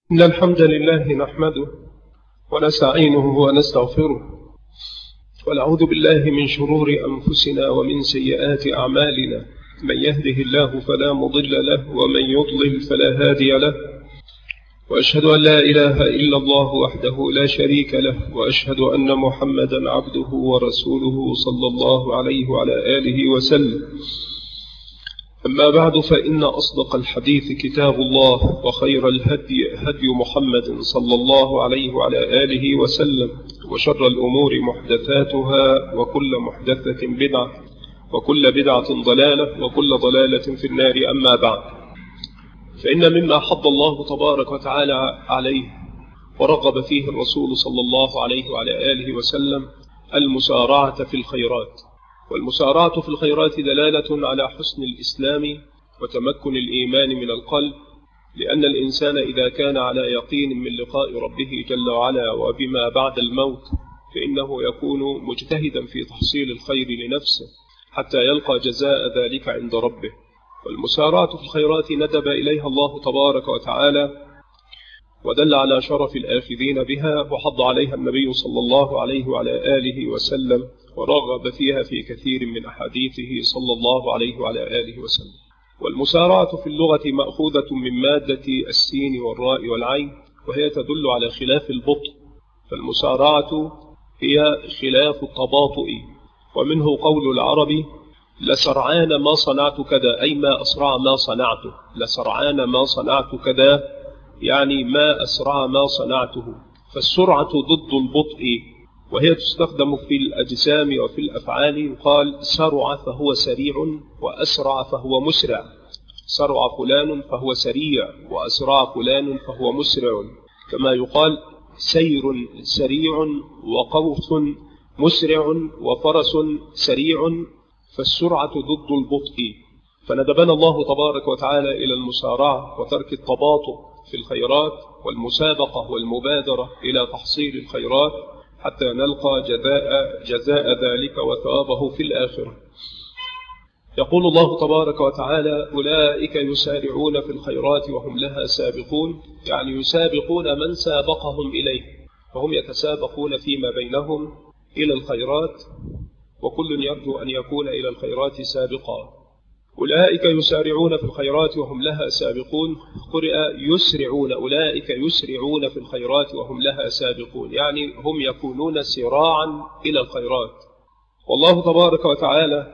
إن الحمد لله نحمده ونستعينه ونستغفره ونعوذ بالله من شرور أنفسنا ومن سيئات أعمالنا. من يهده الله فلا مضل له ومن يضلل فلا هادي له، وأشهد أن لا إله إلا الله وحده لا شريك له، وأشهد أن محمدا عبده ورسوله صلى الله عليه وعلى آله وسلم. أما بعد، فإن أصدق الحديث كتاب الله، وخير الهدي هدي محمد صلى الله عليه وعلى آله وسلم، وشر الأمور محدثاتها، وكل محدثة بدعة، وكل بدعة ضلالة، وكل ضلالة في النار. أما بعد، فإن مما حض الله تبارك وتعالى عليه ورغب فيه الرسول صلى الله عليه وعلى آله وسلم المسارعة في الخيرات. والمسارعة في الخيرات دلالة على حسن الإسلام وتمكن الإيمان من القلب، لأن الإنسان إذا كان على يقين من لقاء ربه جل وعلا وبما بعد الموت، فإنه يكون مجتهدا في تحصيل الخير لنفسه حتى يلقى جزاء ذلك عند ربه. والمسارعة في الخيرات ندب إليها الله تبارك وتعالى ودل على شرف الآخذين بها، وحض عليها النبي صلى الله عليه وعلى آله وسلم، ورغب فيها في كثير من أحاديثه صلى الله عليه وعلى آله وسلم. والمسارعة في اللغة مأخوذة من مادة السين والراء والعين، وهي تدل على خلاف البطء، فالمسارعة هي خلاف التباطؤ. ومنه قول العرب: لسرعان ما صنعت كذا، أي ما أسرع ما صنعته. لسرعان ما صنعت كذا يعني ما أسرع ما صنعته. فالسرعة ضد البطء، وهي تستخدم في الأجسام وفي الأفعال. يقال سرع فهو سريع، وأسرع فهو مسرع. سرع فلان فهو سريع، وأسرع فلان فهو مسرع. كما يقال سير سريع، وقوس مسرع، وفرس سريع. فالسرعة ضد البطء. فندبنا الله تبارك وتعالى إلى المسارعة وترك التباطؤ في الخيرات، والمسابقة والمبادرة إلى تحصيل الخيرات، حتى نلقى جزاء ذلك وثوابه في الآخرة. يقول الله تبارك وتعالى: أولئك يسارعون في الخيرات وهم لها سابقون، يعني يسابقون من سابقهم إليه، فهم يتسابقون فيما بينهم إلى الخيرات، وكل يرجو أن يكون إلى الخيرات سابقا. أولئك يسارعون في الخيرات وهم لها سابقون، قرئ يسرعون. أولئك يسرعون في الخيرات وهم لها سابقون، يعني هم يكونون سراعا إلى الخيرات. والله تبارك وتعالى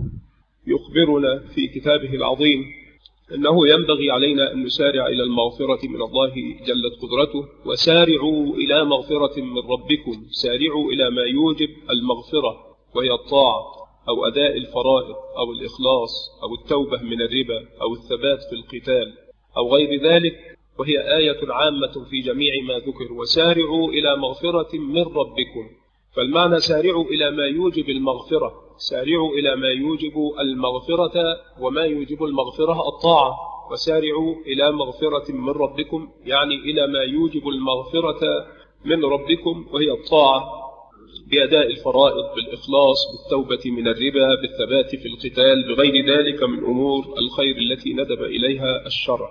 يخبرنا في كتابه العظيم أنه ينبغي علينا أن نسارع إلى المغفرة من الله جلت قدرته. وسارعوا إلى مغفرة من ربكم، سارعوا إلى ما يوجب المغفرة، وهي الطاعة أو أداء الفرائض أو الإخلاص أو التوبة من الربا أو الثبات في القتال أو غير ذلك، وهي آية عامة في جميع ما ذكر. وسارعوا إلى مغفرة من ربكم، فالمعنى سارعوا إلى ما يوجب المغفرة. سارعوا إلى ما يوجب المغفرة، وما يوجب المغفرة الطاعة. وسارعوا إلى مغفرة من ربكم يعني إلى ما يوجب المغفرة من ربكم، وهي الطاعة بأداء الفرائض، بالإخلاص، بالتوبة من الربا، بالثبات في القتال، بغير ذلك من أمور الخير التي ندب إليها الشرع.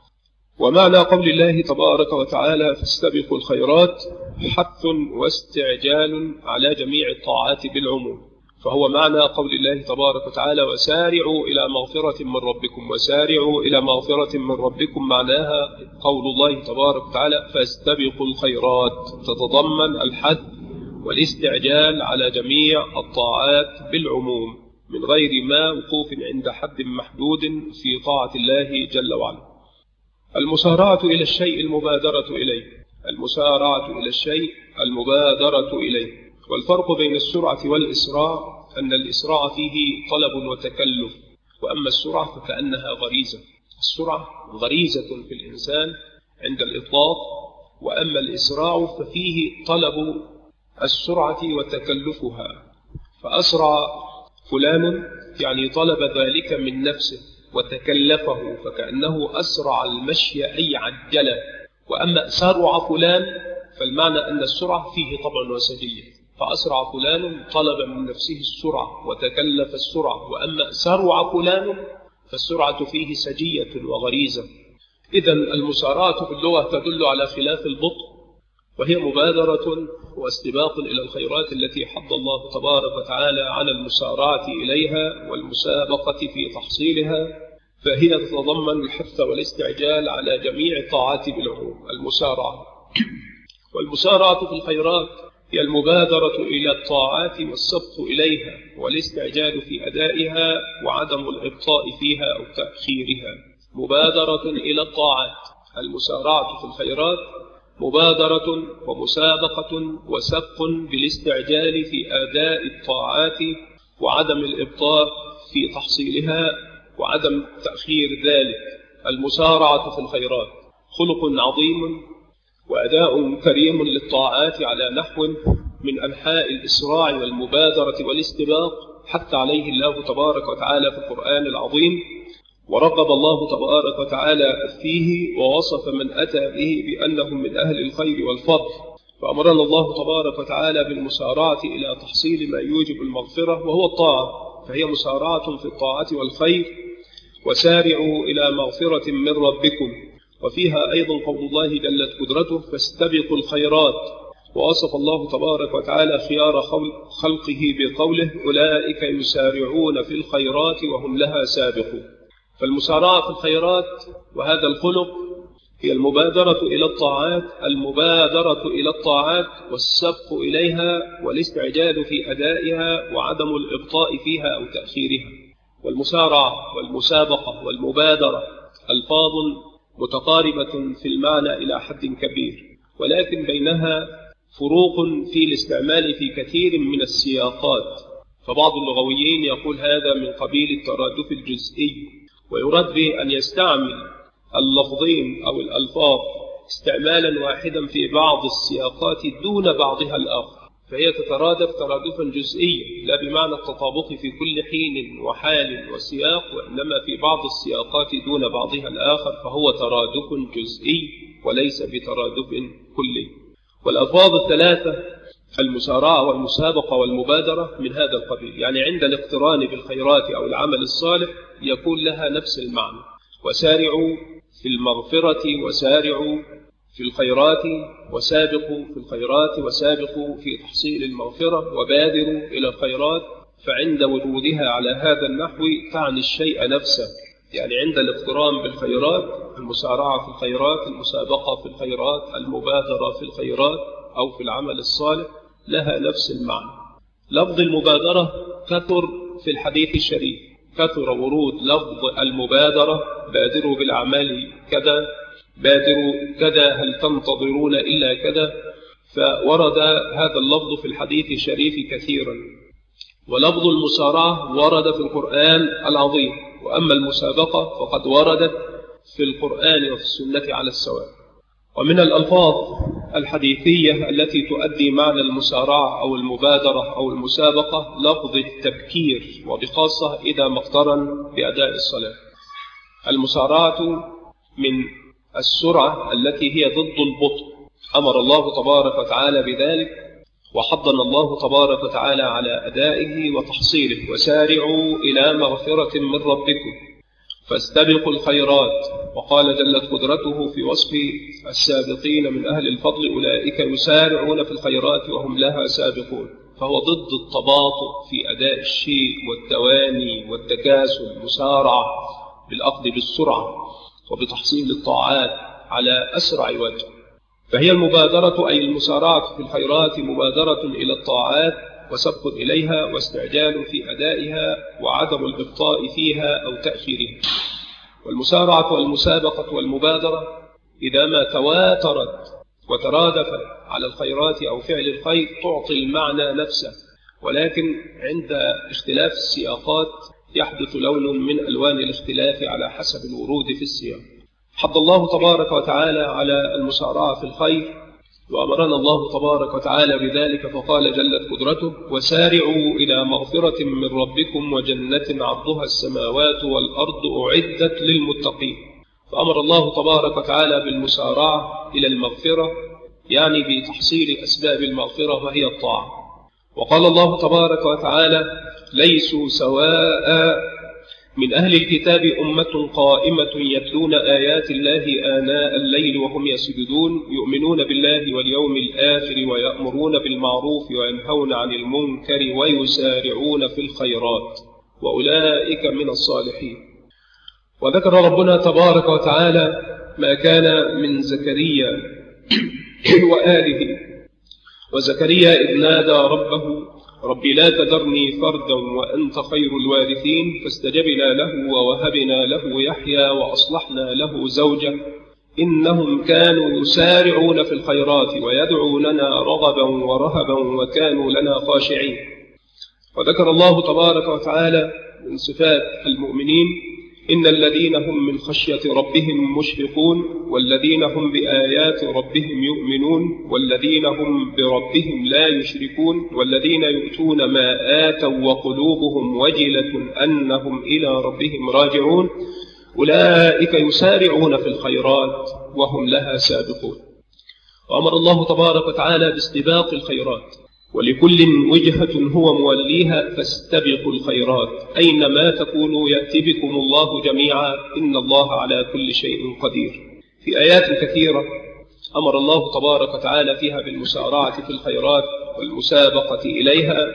ومعنى قول الله تبارك وتعالى: فاستبقوا الخيرات، حث واستعجال على جميع الطاعات بالعموم، فهو معنى قول الله تبارك وتعالى: وسارعوا إلى مغفرة من ربكم. وسارعوا إلى مغفرة من ربكم معناها قول الله تبارك وتعالى: فاستبقوا الخيرات، تتضمن الحث والاستعجال على جميع الطاعات بالعموم، من غير ما وقوف عند حد محدود في طاعة الله جل وعلا. المسارعة إلى الشيء المبادرة إليه. المسارعة إلى الشيء المبادرة إليه. والفرق بين السرعة والإسراع أن الإسراع فيه طلب وتكلف، وأما السرعة فكأنها غريزة. السرعة غريزة في الإنسان عند الإطلاق، وأما الإسراع ففيه طلب السرعة وتكلفها. فأسرع فلان يعني طلب ذلك من نفسه وتكلفه، فكأنه أسرع المشي أي عجله. وأما سرع فلان فالمعنى أن السرعة فيه طبع وسجية، فأسرع فلان طلب من نفسه السرعة وتكلف السرعة. وأما سرع فلان فالسرعة فيه سجية وغريزة. إذن المسارعة في اللغة تدل على خلاف البطء، وهي مبادرة واستباق إلى الخيرات التي حض الله تبارك وتعالى على المسارعة إليها والمسابقة في تحصيلها، فهي تتضمن الحث والاستعجال على جميع الطاعات بالعموم. والمسارعة في الخيرات هي المبادرة إلى الطاعات والسبق إليها والاستعجال في أدائها وعدم الإبطاء فيها أو تأخيرها. مبادرة إلى الطاعات، المسارعة في الخيرات مبادرة ومسابقة وسبق بالاستعجال في أداء الطاعات وعدم الإبطاء في تحصيلها وعدم تأخير ذلك. المسارعة في الخيرات خلق عظيم وأداء كريم للطاعات على نحو من أنحاء الإسراع والمبادرة والاستباق حتى عليه الله تبارك وتعالى في القرآن العظيم، ورغب الله تبارك وتعالى فيه ووصف من أتى به بأنهم من أهل الخير والفضل، فأمرنا الله تبارك وتعالى بالمسارعة إلى تحصيل ما يوجب المغفرة وهو الطاعة، فهي مسارعة في الطاعة والخير. وسارعوا إلى مغفرة من ربكم، وفيها أيضا قول الله جلت قدرته فاستبقوا الخيرات، ووصف الله تبارك وتعالى خيار خلقه بقوله أولئك يسارعون في الخيرات وهم لها سابقون. فالمسارعة في الخيرات وهذا الخلق هي المبادرة إلى الطاعات والسبق إليها والاستعجال في أدائها وعدم الإبطاء فيها أو تأخيرها. والمسارعة والمسابقة والمبادرة ألفاظ متقاربة في المعنى إلى حد كبير، ولكن بينها فروق في الاستعمال في كثير من السياقات. فبعض اللغويين يقول هذا من قبيل الترادف الجزئي، ويراد به أن يستعمل اللفظين أو الألفاظ استعمالا واحدا في بعض السياقات دون بعضها الآخر، فهي تترادف ترادفا جزئيا لا بمعنى التطابق في كل حين وحال وسياق، وإنما في بعض السياقات دون بعضها الآخر، فهو ترادف جزئي وليس بترادف كلي. والألفاظ الثلاثة المسارعة والمسابقة والمبادرة من هذا القبيل، يعني عند الاقتران بالخيرات أو العمل الصالح يكون لها نفس المعنى. وسارعوا في المغفرة وسارعوا في الخيرات وسابقوا في الخيرات وسابقوا في تحصيل المغفرة وبادروا إلى الخيرات، فعند وجودها على هذا النحو تعني الشيء نفسه، يعني عند الاقتران بالخيرات المسارعة في الخيرات، المسابقة في الخيرات، المبادرة في الخيرات أو في العمل الصالح لها نفس المعنى. لفظ المبادرة كثر في الحديث الشريف، كثر ورود لفظ المبادرة بادروا بالأعمال كذا، بادروا كذا، هل تنتظرون إلا كذا، فورد هذا اللفظ في الحديث الشريف كثيرا. ولفظ المسارعة ورد في القرآن العظيم، وأما المسابقة فقد وردت في القرآن وفي السنة على السواء. ومن الألفاظ الحديثية التي تؤدي معنى المسارعة أو المبادرة أو المسابقة لفظ التبكير، وبخاصة إذا ما اقترن بأداء الصلاة. المسارعة من السرعة التي هي ضد البطء، أمر الله تبارك وتعالى بذلك، وحضنا الله تبارك وتعالى على أدائه وتحصيله. وسارعوا إلى مغفرة من ربكم فاستبقوا الخيرات، وقال جلت قدرته في وصف السابقين من أهل الفضل أولئك يسارعون في الخيرات وهم لها سابقون، فهو ضد التباطؤ في أداء الشيء والتواني والتكاسل، مسارعة بالأخذ بالسرعة وبتحصيل الطاعات على أسرع وجه. فهي المبادرة أي المسارعة في الخيرات مبادرة إلى الطاعات وسبق إليها واستعجال في أدائها وعدم الإبطاء فيها أو تأخيرها. والمسارعة والمسابقة والمبادرة إذا ما تواترت وترادفت على الخيرات أو فعل الخير تعطي المعنى نفسه، ولكن عند اختلاف السياقات يحدث لون من ألوان الاختلاف على حسب الورود في السياق. حض الله تبارك وتعالى على المسارعة في الخير، وأمرنا الله تبارك وتعالى بذلك، فقال جلت قدرته وسارعوا إلى مغفرة من ربكم وجنة عرضها السماوات والأرض أعدت للمتقين. فأمر الله تبارك وتعالى بالمسارعة إلى المغفرة، يعني بتحصيل أسباب المغفرة وهي الطاعة. وقال الله تبارك وتعالى ليسوا سواء من أهل الكتاب أمة قائمة يتلون آيات الله آناء الليل وهم يسجدون يؤمنون بالله واليوم الآخر ويأمرون بالمعروف وينهون عن المنكر ويسارعون في الخيرات وأولئك من الصالحين. وذكر ربنا تبارك وتعالى ما كان من زكريا وآله. وزكريا إذ نادى ربه رب لا تذرني فردا وأنت خير الوارثين فاستجبنا له ووهبنا له يحيى وأصلحنا له زوجه إنهم كانوا يسارعون في الخيرات ويدعوننا رغبا ورهبا وكانوا لنا خاشعين. وذكر الله تبارك وتعالى من صفات المؤمنين إن الذين هم من خشية ربهم مشفقون والذين هم بآيات ربهم يؤمنون والذين هم بربهم لا يشركون والذين يؤتون ما آتوا وقلوبهم وجلة أنهم إلى ربهم راجعون أولئك يسارعون في الخيرات وهم لها سابقون. وأمر الله تبارك وتعالى باستباق الخيرات ولكل وجهة هو موليها فاستبقوا الخيرات أينما تكونوا يأتي بكم الله جميعا إن الله على كل شيء قدير. في آيات كثيرة أمر الله تبارك وتعالى فيها بالمسارعة في الخيرات والمسابقة إليها.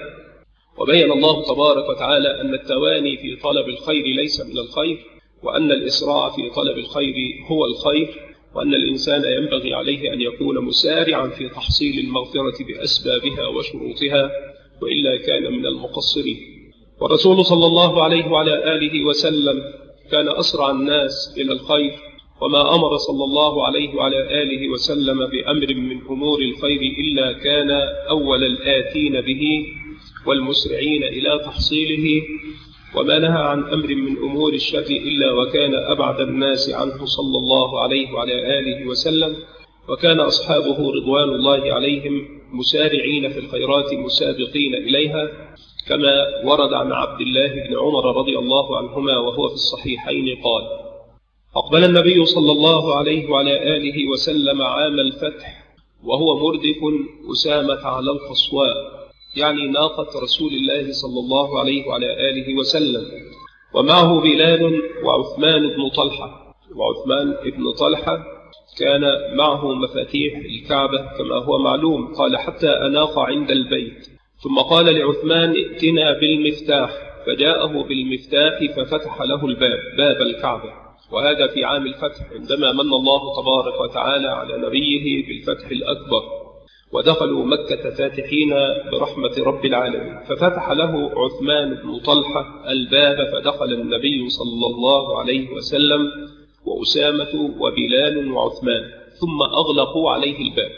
وبين الله تبارك وتعالى أن التواني في طلب الخير ليس من الخير وأن الإسراع في طلب الخير هو الخير وأن الإنسان ينبغي عليه أن يكون مسارعا في تحصيل المغفرة بأسبابها وشروطها وإلا كان من المقصرين. والرسول صلى الله عليه وعلى آله وسلم كان أسرع الناس إلى الخير وما أمر صلى الله عليه وعلى آله وسلم بأمر من أمور الخير إلا كان أول الآتين به والمسرعين إلى تحصيله وما نهى عن أمر من أمور الشر إلا وكان أبعد الناس عنه صلى الله عليه وعلى آله وسلم. وكان أصحابه رضوان الله عليهم مسارعين في الخيرات مسابقين إليها كما ورد عن عبد الله بن عمر رضي الله عنهما وهو في الصحيحين قال أقبل النبي صلى الله عليه وعلى آله وسلم عام الفتح وهو مردف أسامة على القصواء يعني ناقة رسول الله صلى الله عليه وعلى آله وسلم ومعه بلال وعثمان بن طلحة. وعثمان بن طلحة كان معه مفاتيح الكعبة كما هو معلوم. قال حتى أناق عند البيت ثم قال لعثمان ائتنا بالمفتاح فجاءه بالمفتاح ففتح له الباب باب الكعبة. وهذا في عام الفتح عندما من الله تبارك وتعالى على نبيه بالفتح الأكبر ودخلوا مكة فاتحين برحمة رب العالمين ففتح له عثمان بن طلحة الباب فدخل النبي صلى الله عليه وسلم وأسامة وبلال وعثمان ثم أغلقوا عليه الباب.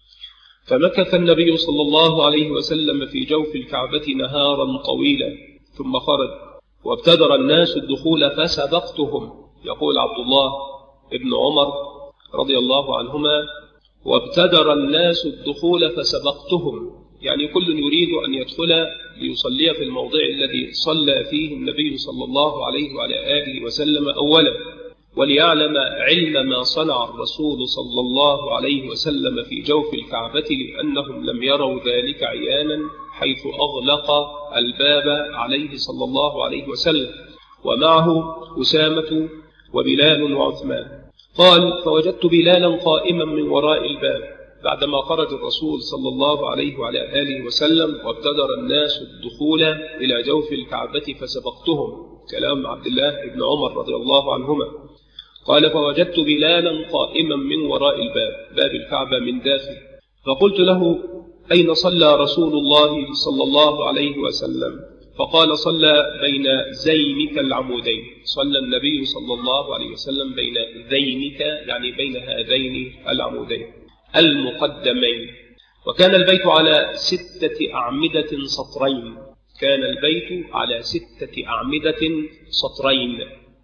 فمكث النبي صلى الله عليه وسلم في جوف الكعبة نهارا طويلا ثم خرج وابتدر الناس الدخول فسبقتهم. يقول عبد الله بن عمر رضي الله عنهما وابتدر الناس الدخول فسبقتهم يعني كل يريد أن يدخل ليصلي في الموضع الذي صلى فيه النبي صلى الله عليه وعلى آله وسلم أولا وليعلم علم ما صنع الرسول صلى الله عليه وسلم في جوف الكعبة لأنهم لم يروا ذلك عيانا حيث أغلق الباب عليه صلى الله عليه وسلم ومعه أسامة وبلال وعثمان. قال فوجدت بلالا قائما من وراء الباب بعدما خرج الرسول صلى الله عليه وعلى آله وسلم وابتدر الناس الدخول إلى جوف الكعبة فسبقتهم. كلام عبد الله بن عمر رضي الله عنهما. قال فوجدت بلالا قائما من وراء الباب باب الكعبة من داخل فقلت له أين صلى رسول الله صلى الله عليه وسلم؟ فقال صلى بين زينك العمودين. صلى النبي صلى الله عليه وسلم بين ذينك يعني بين هذين العمودين المقدمين. وكان البيت على 6 أعمدة سطرين. كان البيت على 6 أعمدة سطرين.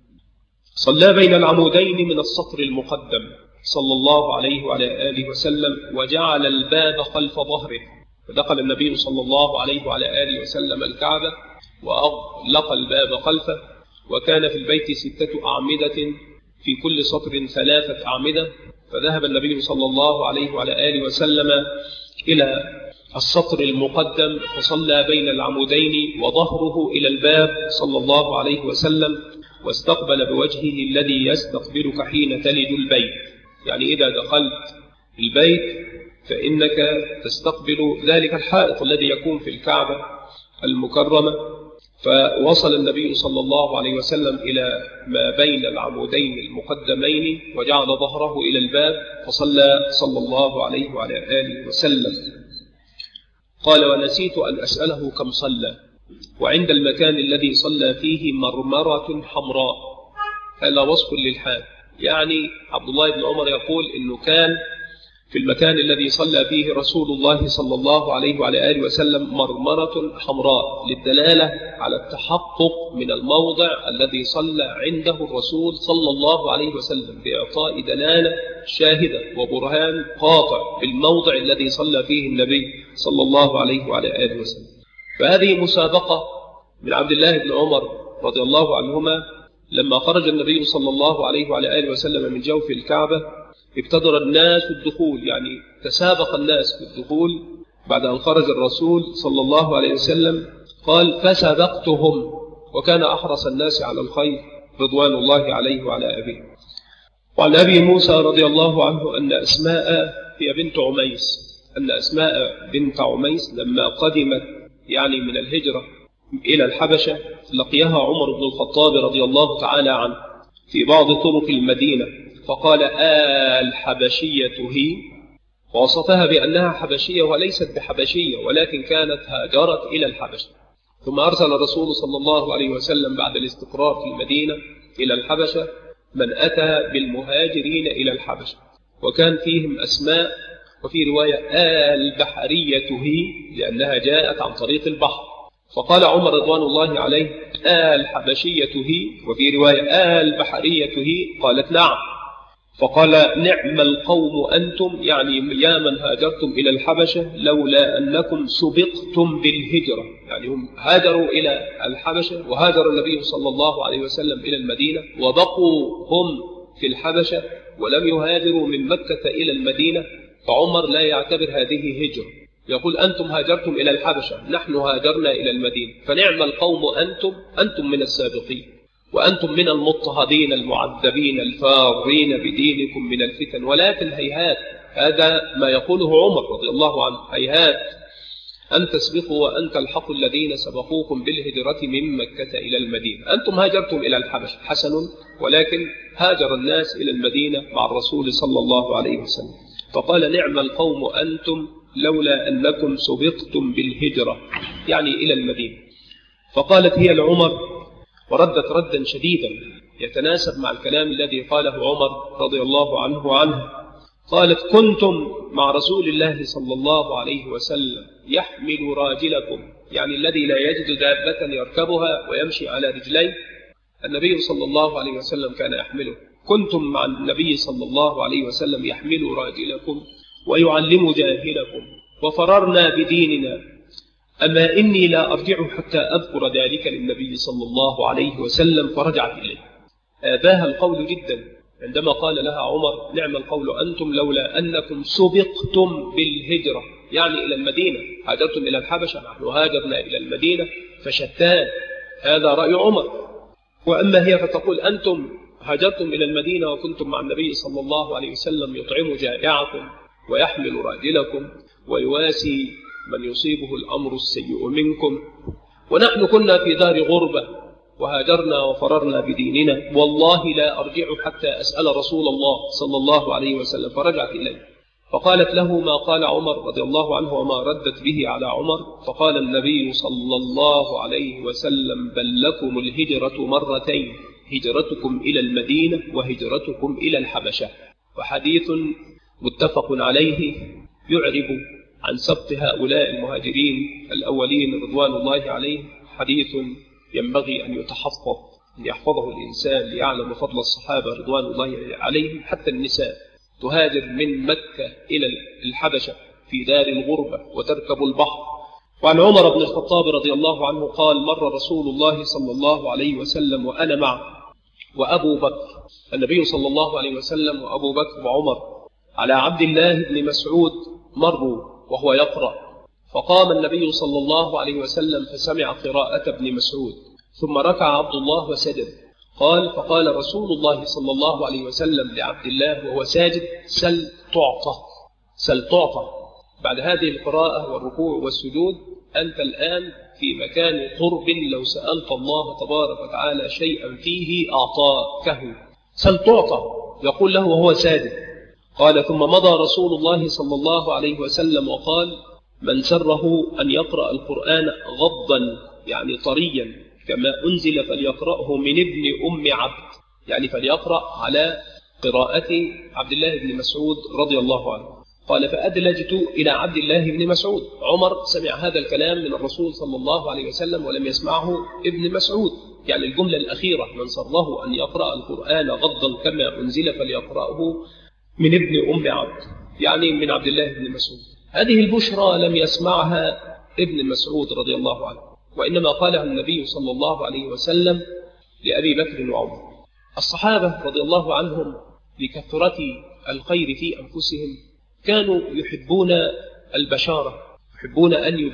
صلى بين العمودين من السطر المقدم صلى الله عليه وعلى آله وسلم وجعل الباب خلف ظهره. فدخل النبي صلى الله عليه وعلى آله وسلم الكعبة وأغلق الباب خلفه وكان في البيت 6 أعمدة في كل سطر 3 أعمدة. فذهب النبي صلى الله عليه وعلى آله وسلم إلى السطر المقدم فصلى بين العمودين وظهره إلى الباب صلى الله عليه وسلم، واستقبل بوجهه الذي يستقبلك حين تلج البيت. يعني إذا دخلت البيت فإنك تستقبل ذلك الحائط الذي يكون في الكعبة المكرمة. فوصل النبي صلى الله عليه وسلم إلى ما بين العمودين المقدمين وجعل ظهره إلى الباب فصلى صلى الله عليه وعلى آله وسلم. قال: ونسيت أن أسأله كم صلى. وعند المكان الذي صلى فيه مرمرة حمراء. هذا وصف للحال. يعني عبد الله بن عمر يقول إنه كان في المكان الذي صلى فيه رسول الله صلى الله عليه وعلى آله وسلم مرمرة حمراء، للدلالة على التحقق من الموضع الذي صلى عنده الرسول صلى الله عليه وسلم، بإعطاء دلالة شاهدة وبرهان قاطع بالموضع الذي صلى فيه النبي صلى الله عليه وعلى آله وسلم. فهذه مسابقة من عبد الله بن عمر رضي الله عنهما. لما خرج النبي صلى الله عليه وعلى آله وسلم من جوف الكعبة ابتدر الناس الدخول، يعني تسابق الناس في الدخول بعد أن خرج الرسول صلى الله عليه وسلم. قال: فسبقتهم، وكان أحرص الناس على الخير رضوان الله عليه وعلى أبيه. وعن أبي موسى رضي الله عنه أن أسماء هي بنت عميس، أن أسماء بنت عميس لما قدمت يعني من الهجرة إلى الحبشة لقيها عمر بن الخطاب رضي الله تعالى عنه في بعض طرق المدينة، فقال: الحبشية هي، ووصفها بأنها حبشية وليست بحبشية، ولكن كانت هاجرت إلى الحبشة. ثم أرسل الرسول صلى الله عليه وسلم بعد الاستقرار في المدينة إلى الحبشة من أتى بالمهاجرين إلى الحبشة، وكان فيهم أسماء، وفي رواية البحرية هي لأنها جاءت عن طريق البحر. فقال عمر رضوان الله عليه: الحبشية هي، وفي رواية البحرية هي. قالت: نعم. فقال: نعم القوم أنتم، يعني يا من هاجرتم إلى الحبشة، لولا أنكم سبقتم بالهجرة. يعني هم هاجروا إلى الحبشة، وهاجر النبي صلى الله عليه وسلم إلى المدينة، وبقوا هم في الحبشة ولم يهاجروا من مكة إلى المدينة. فعمر لا يعتبر هذه هجرة، يقول: أنتم هاجرتم إلى الحبشة، نحن هاجرنا إلى المدينة، فنعم القوم أنتم من السابقين، وأنتم من المضطهدين المعذبين الفارين بدينكم من الفتن. ولكن هيهات، هذا ما يقوله عمر رضي الله عنه، هيهات أن تسبقوا وأن تلحقوا الذين سبقوكم بالهجرة من مكة إلى المدينة. أنتم هاجرتم إلى الحبشة حسن، ولكن هاجر الناس إلى المدينة مع الرسول صلى الله عليه وسلم. فقال: نعم القوم أنتم لولا أنكم سبقتم بالهجرة، يعني إلى المدينة. فقالت هي لعمر، وردت ردا شديدا يتناسب مع الكلام الذي قاله عمر رضي الله عنه وعنها. قالت: كنتم مع رسول الله صلى الله عليه وسلم يحمل راجلكم، يعني الذي لا يجد دابة يركبها ويمشي على رجليه، النبي صلى الله عليه وسلم كان يحمله. كنتم مع النبي صلى الله عليه وسلم يحمل راجلكم ويعلم جاهلكم، وفررنا بديننا. أما إني لا أرجع حتى أذكر ذلك للنبي صلى الله عليه وسلم، فرجعت إليه. آباها القول جدا عندما قال لها عمر: نعم القول أنتم لولا أنكم سبقتم بالهجرة، يعني إلى المدينة. هاجرتم إلى الحبشة، نحن هاجرنا إلى المدينة، فشتان. هذا رأي عمر. وأما هي فتقول: أنتم هاجرتم إلى المدينة وكنتم مع النبي صلى الله عليه وسلم يطعم جائعكم ويحمل راجلكم ويواسي من يصيبه الأمر السيء منكم، ونحن كنا في دار غربة وهاجرنا وفررنا بديننا، والله لا أرجع حتى أسأل رسول الله صلى الله عليه وسلم. فرجعت إليه فقالت له ما قال عمر رضي الله عنه وما ردت به على عمر. فقال النبي صلى الله عليه وسلم: بل لكم الهجرة مرتين، هجرتكم إلى المدينة وهجرتكم إلى الحبشة. وحديث متفق عليه يعرب عن سبط هؤلاء المهاجرين الأولين رضوان الله عليه. حديث ينبغي أن يتحفظ، أن يحفظه الإنسان ليعلم فضل الصحابة رضوان الله عليهم. حتى النساء تهاجر من مكة إلى الحبشة في دار الغربة وتركب البحر. وعن عمر بن الخطاب رضي الله عنه قال: مر رسول الله صلى الله عليه وسلم وأنا معه وأبو بكر، النبي صلى الله عليه وسلم وأبو بكر وعمر، على عبد الله بن مسعود مروا وهو يقرأ، فقام النبي صلى الله عليه وسلم فسمع قراءة ابن مسعود، ثم ركع عبد الله وسجد. قال: فقال رسول الله صلى الله عليه وسلم لعبد الله وهو ساجد: سل تعطى، سل تعطى. بعد هذه القراءة والركوع والسجود أنت الآن في مكان قرب، لو سألت الله تبارك وتعالى شيئا فيه أعطاكه. سل تعطى، يقول له وهو ساجد. قال: ثم مضى رسول الله صلى الله عليه وسلم وقال: من سره أن يقرأ القرآن غضا، يعني طريا كما أنزل، فليقرأه من ابن أم عبد، يعني فليقرأ على قراءة عبد الله بن مسعود رضي الله عنه. قال: فأدلجت إلى عبد الله بن مسعود. عمر سمع هذا الكلام من الرسول صلى الله عليه وسلم ولم يسمعه ابن مسعود، يعني الجملة الأخيرة: من سره أن يقرأ القرآن غضا كما أنزل فليقرأه من ابن أم عبد، يعني من عبد الله بن مسعود. هذه البشرى لم يسمعها ابن مسعود رضي الله عنه، وإنما قالها النبي صلى الله عليه وسلم لأبي بكر وعمر. الصحابة رضي الله عنهم لكثرة الخير في أنفسهم كانوا يحبون البشارة، يحبون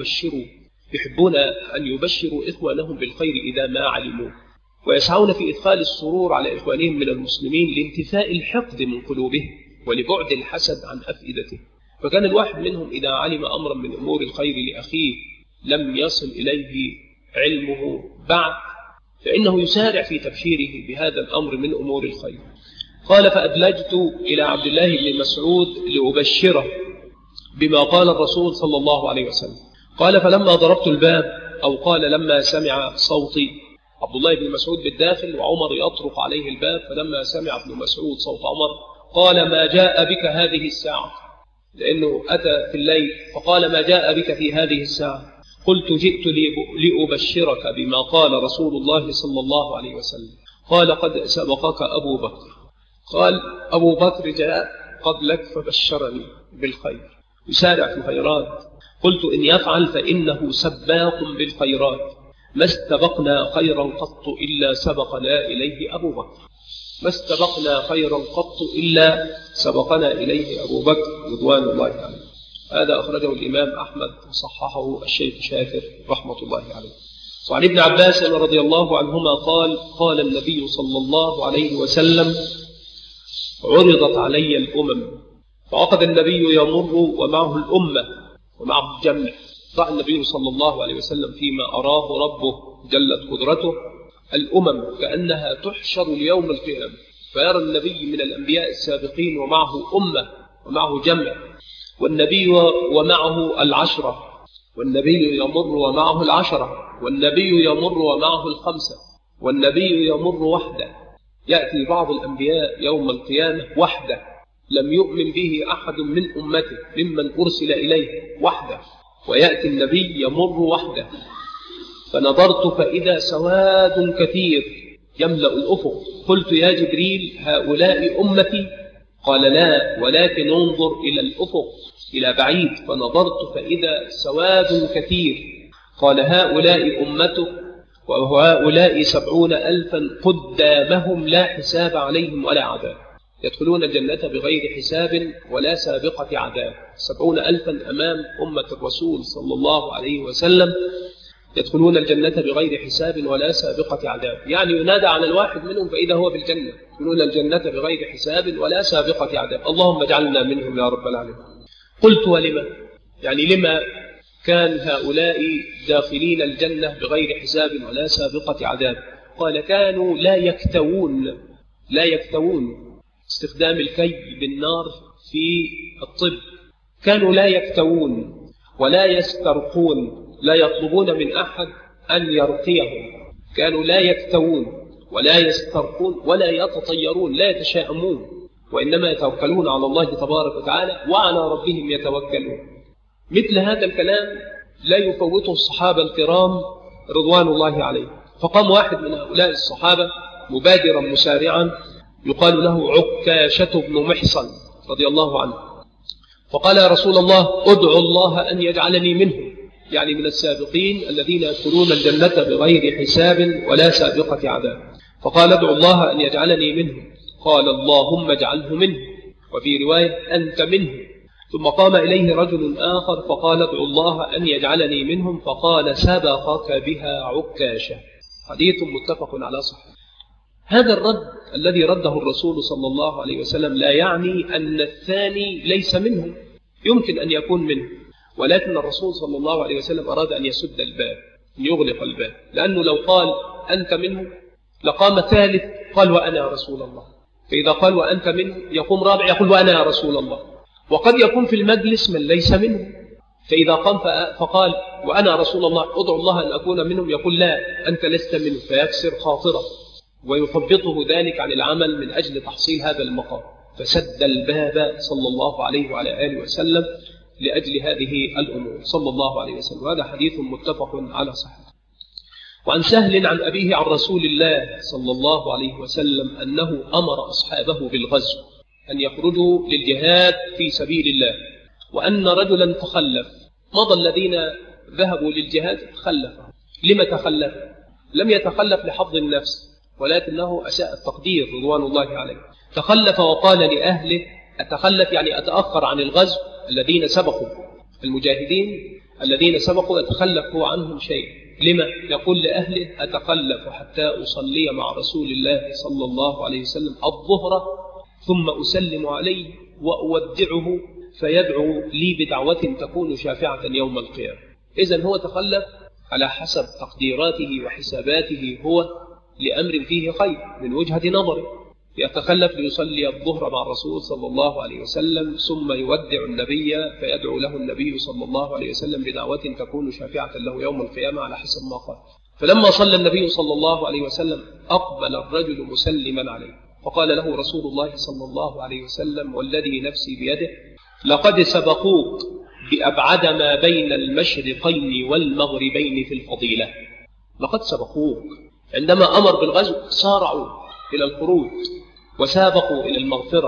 أن يبشروا إخوانهم بالخير إذا ما علموه، ويسعون في إدخال السرور على إخوانهم من المسلمين لانتفاء الحقد من قلوبهم ولبعد الحسد عن أفئدته. فكان الواحد منهم إذا علم أمرا من أمور الخير لأخيه لم يصل إليه علمه بعد، فإنه يسارع في تبشيره بهذا الأمر من أمور الخير. قال: فأدلجت إلى عبد الله بن مسعود لأبشره بما قال الرسول صلى الله عليه وسلم. قال: فلما ضربت الباب، أو قال لما سمع صوتي، عبد الله بن مسعود بالداخل وعمر يطرق عليه الباب، فلما سمع ابن مسعود صوت عمر قال: ما جاء بك هذه الساعة، لأنه أتى في الليل، فقال: ما جاء بك في هذه الساعة؟ قلت: جئت لأبشرك بما قال رسول الله صلى الله عليه وسلم. قال: قد سبقك أبو بكر. قال: أبو بكر جاء قبلك فبشرني بالخير، يسارع في الخيرات. قلت: إن يفعل فإنه سباق بالخيرات، ما استبقنا خيرا قط إلا سبقنا إليه أبو بكر، ما استبقنا خيرا قط إلا سبقنا إليه أبو بكر رضوان الله عليه. هذا أخرجه الإمام أحمد وصححه الشيخ شاكر رحمة الله عليه. وعن ابن عباس رضي الله عنهما قال: قال النبي صلى الله عليه وسلم: عرضت علي الأمم، فعقد النبي يمر ومعه الأمة ومعه الجمع. ضع النبي صلى الله عليه وسلم فيما أراه ربه جلت قدرته الأمم كأنها تحشر ليوم القيامة، فيرى النبي من الأنبياء السابقين ومعه أمة ومعه جمع، والنبي ومعه العشرة، والنبي يمر ومعه العشرة، والنبي يمر ومعه الخمسة، والنبي يمر وحده. يأتي بعض الأنبياء يوم القيامة وحده لم يؤمن به أحد من أمته ممن أرسل إليه وحده، ويأتي النبي يمر وحده. فنظرت فإذا سواد كثير يملأ الأفق. قلت: يا جبريل، هؤلاء أمتي؟ قال: لا، ولكن انظر إلى الأفق إلى بعيد. فنظرت فإذا سواد كثير. قال: هؤلاء أمتك، وهؤلاء 70,000 قدامهم لا حساب عليهم ولا عذاب، يدخلون الجنة بغير حساب ولا سابقة عذاب. 70,000 أمام أمة الرسول صلى الله عليه وسلم يدخلون الجنة بغير حساب ولا سابقة عذاب، يعني ينادى على الواحد منهم فإذا هو بالجنة، يدخلون الجنة بغير حساب ولا سابقة عذاب. اللهم اجعلنا منهم يا رب العالمين. قلت: ولما؟ يعني لما كان هؤلاء داخلين الجنة بغير حساب ولا سابقة عذاب؟ قال: كانوا لا يكتوون، استخدام الكي بالنار في الطب. كانوا لا يكتوون ولا يسترقون، لا يطلبون من أحد أن يرقيهم. كانوا لا يكتوون ولا يسترقون ولا يتطيرون، لا يتشاءمون، وإنما يتوكلون على الله تبارك وتعالى وعلى ربهم يتوكلون. مثل هذا الكلام لا يفوته الصحابة الكرام رضوان الله عليهم. فقام واحد من هؤلاء الصحابة مبادرا مسارعا يقال له عكاشة بن محصن رضي الله عنه، فقال: يا رسول الله، ادعو الله أن يجعلني منهم، يعني من السابقين الذين يدخلون الجنة بغير حساب ولا سابقة عذاب. فقال: ادعو الله أن يجعلني منهم. قال: اللهم اجعله منه. وفي رواية: أنت منه. ثم قام إليه رجل آخر فقال ادعو الله أن يجعلني منهم، فقال سبقك بها عكاشة. حديث متفق على صحته. هذا الرد الذي رده الرسول صلى الله عليه وسلم لا يعني أن الثاني ليس منهم، يمكن أن يكون منه، ولكن الرسول صلى الله عليه وسلم أراد أن يسد الباب، أن يغلق الباب، لأنه لو قال أنت منهم لقام ثالث قال وأنا يا رسول الله، فإذا قال وأنت منه يقوم رابع يقول وأنا يا رسول الله، وقد يكون في المجلس من ليس منهم، فإذا قام فقال وأنا رسول الله أدعو الله أن أكون منهم يقول لا أنت لست منه، فيكسر خاطره ويثبطه ذلك عن العمل من أجل تحصيل هذا المقام، فسد الباب صلى الله عليه وعلى آله وسلم لأجل هذه الأمور صلى الله عليه وسلم. وهذا حديث متفق على صحته. وعن سهل عن أبيه عن رسول الله صلى الله عليه وسلم أنه أمر أصحابه بالغزو أن يخرجوا للجهاد في سبيل الله، وأن رجلا تخلف، مضى الذين ذهبوا للجهاد تخلف. لما تخلف؟ لم يتخلف لحظ النفس، ولكنه أساء التقدير رضوان الله عليه، تخلف وقال لأهله أتخلف يعني أتأخر عن الغزو، الذين سبقوا المجاهدين الذين سبقوا أتخلف عنهم شيء. لما؟ يقول لأهله أتخلف حتى أصلي مع رسول الله صلى الله عليه وسلم الظهر ثم أسلم عليه وأودعه فيدعو لي بدعوة تكون شافعة يوم القيامة. إذن هو تخلف على حسب تقديراته وحساباته هو لأمر فيه خير من وجهة نظره، يتخلف ليصلي الظهر مع الرسول صلى الله عليه وسلم ثم يودع النبي فيدعو له النبي صلى الله عليه وسلم بدعوة تكون شافعة له يوم القيامة على حسب ما قال. فلما صلى النبي صلى الله عليه وسلم أقبل الرجل مسلما عليه، فقال له رسول الله صلى الله عليه وسلم والذي نفسي بيده لقد سبقوك بأبعد ما بين المشرقين والمغربين في الفضيلة. لقد سبقوك، عندما أمر بالغزو سارعوا إلى الخروج وسابقوا إلى المغفرة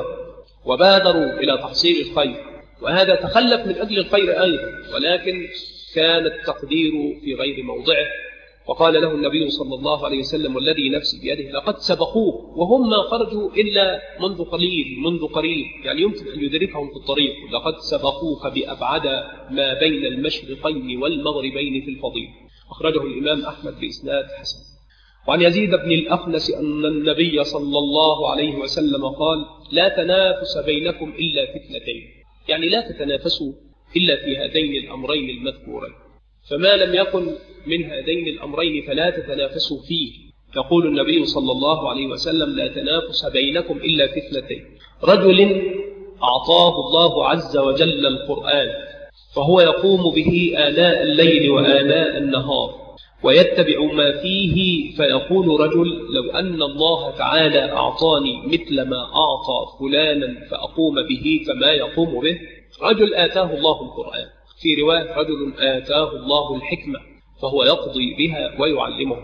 وبادروا إلى تحصيل الخير، وهذا تخلف من أجل الخير أيضا، ولكن كان التقدير في غير موضعه. وقال له النبي صلى الله عليه وسلم والذي نفسي بيده لقد سبقوك، وهم ما خرجوا إلا منذ قليل منذ قريب، يعني يمكن أن يدركهم في الطريق. لقد سبقوك بأبعد ما بين المشرقين والمغربين في الفضيل. أخرجه الإمام أحمد بإسناد حسن. وعن يزيد بن الأخنس أن النبي صلى الله عليه وسلم قال لا تنافس بينكم إلا في اثنتين، يعني لا تتنافسوا إلا في هذين الأمرين المذكورين، فما لم يكن من هذين الأمرين فلا تتنافسوا فيه. يقول النبي صلى الله عليه وسلم لا تنافس بينكم إلا في اثنتين: رجل أعطاه الله عز وجل القرآن فهو يقوم به آناء الليل وآناء النهار ويتبع ما فيه، فيقول رجل لو أن الله تعالى أعطاني مثل ما أعطى فلانا فأقوم به كما يقوم به. رجل آتاه الله القرآن، في رواية رجل آتاه الله الحكمة فهو يقضي بها ويعلمه.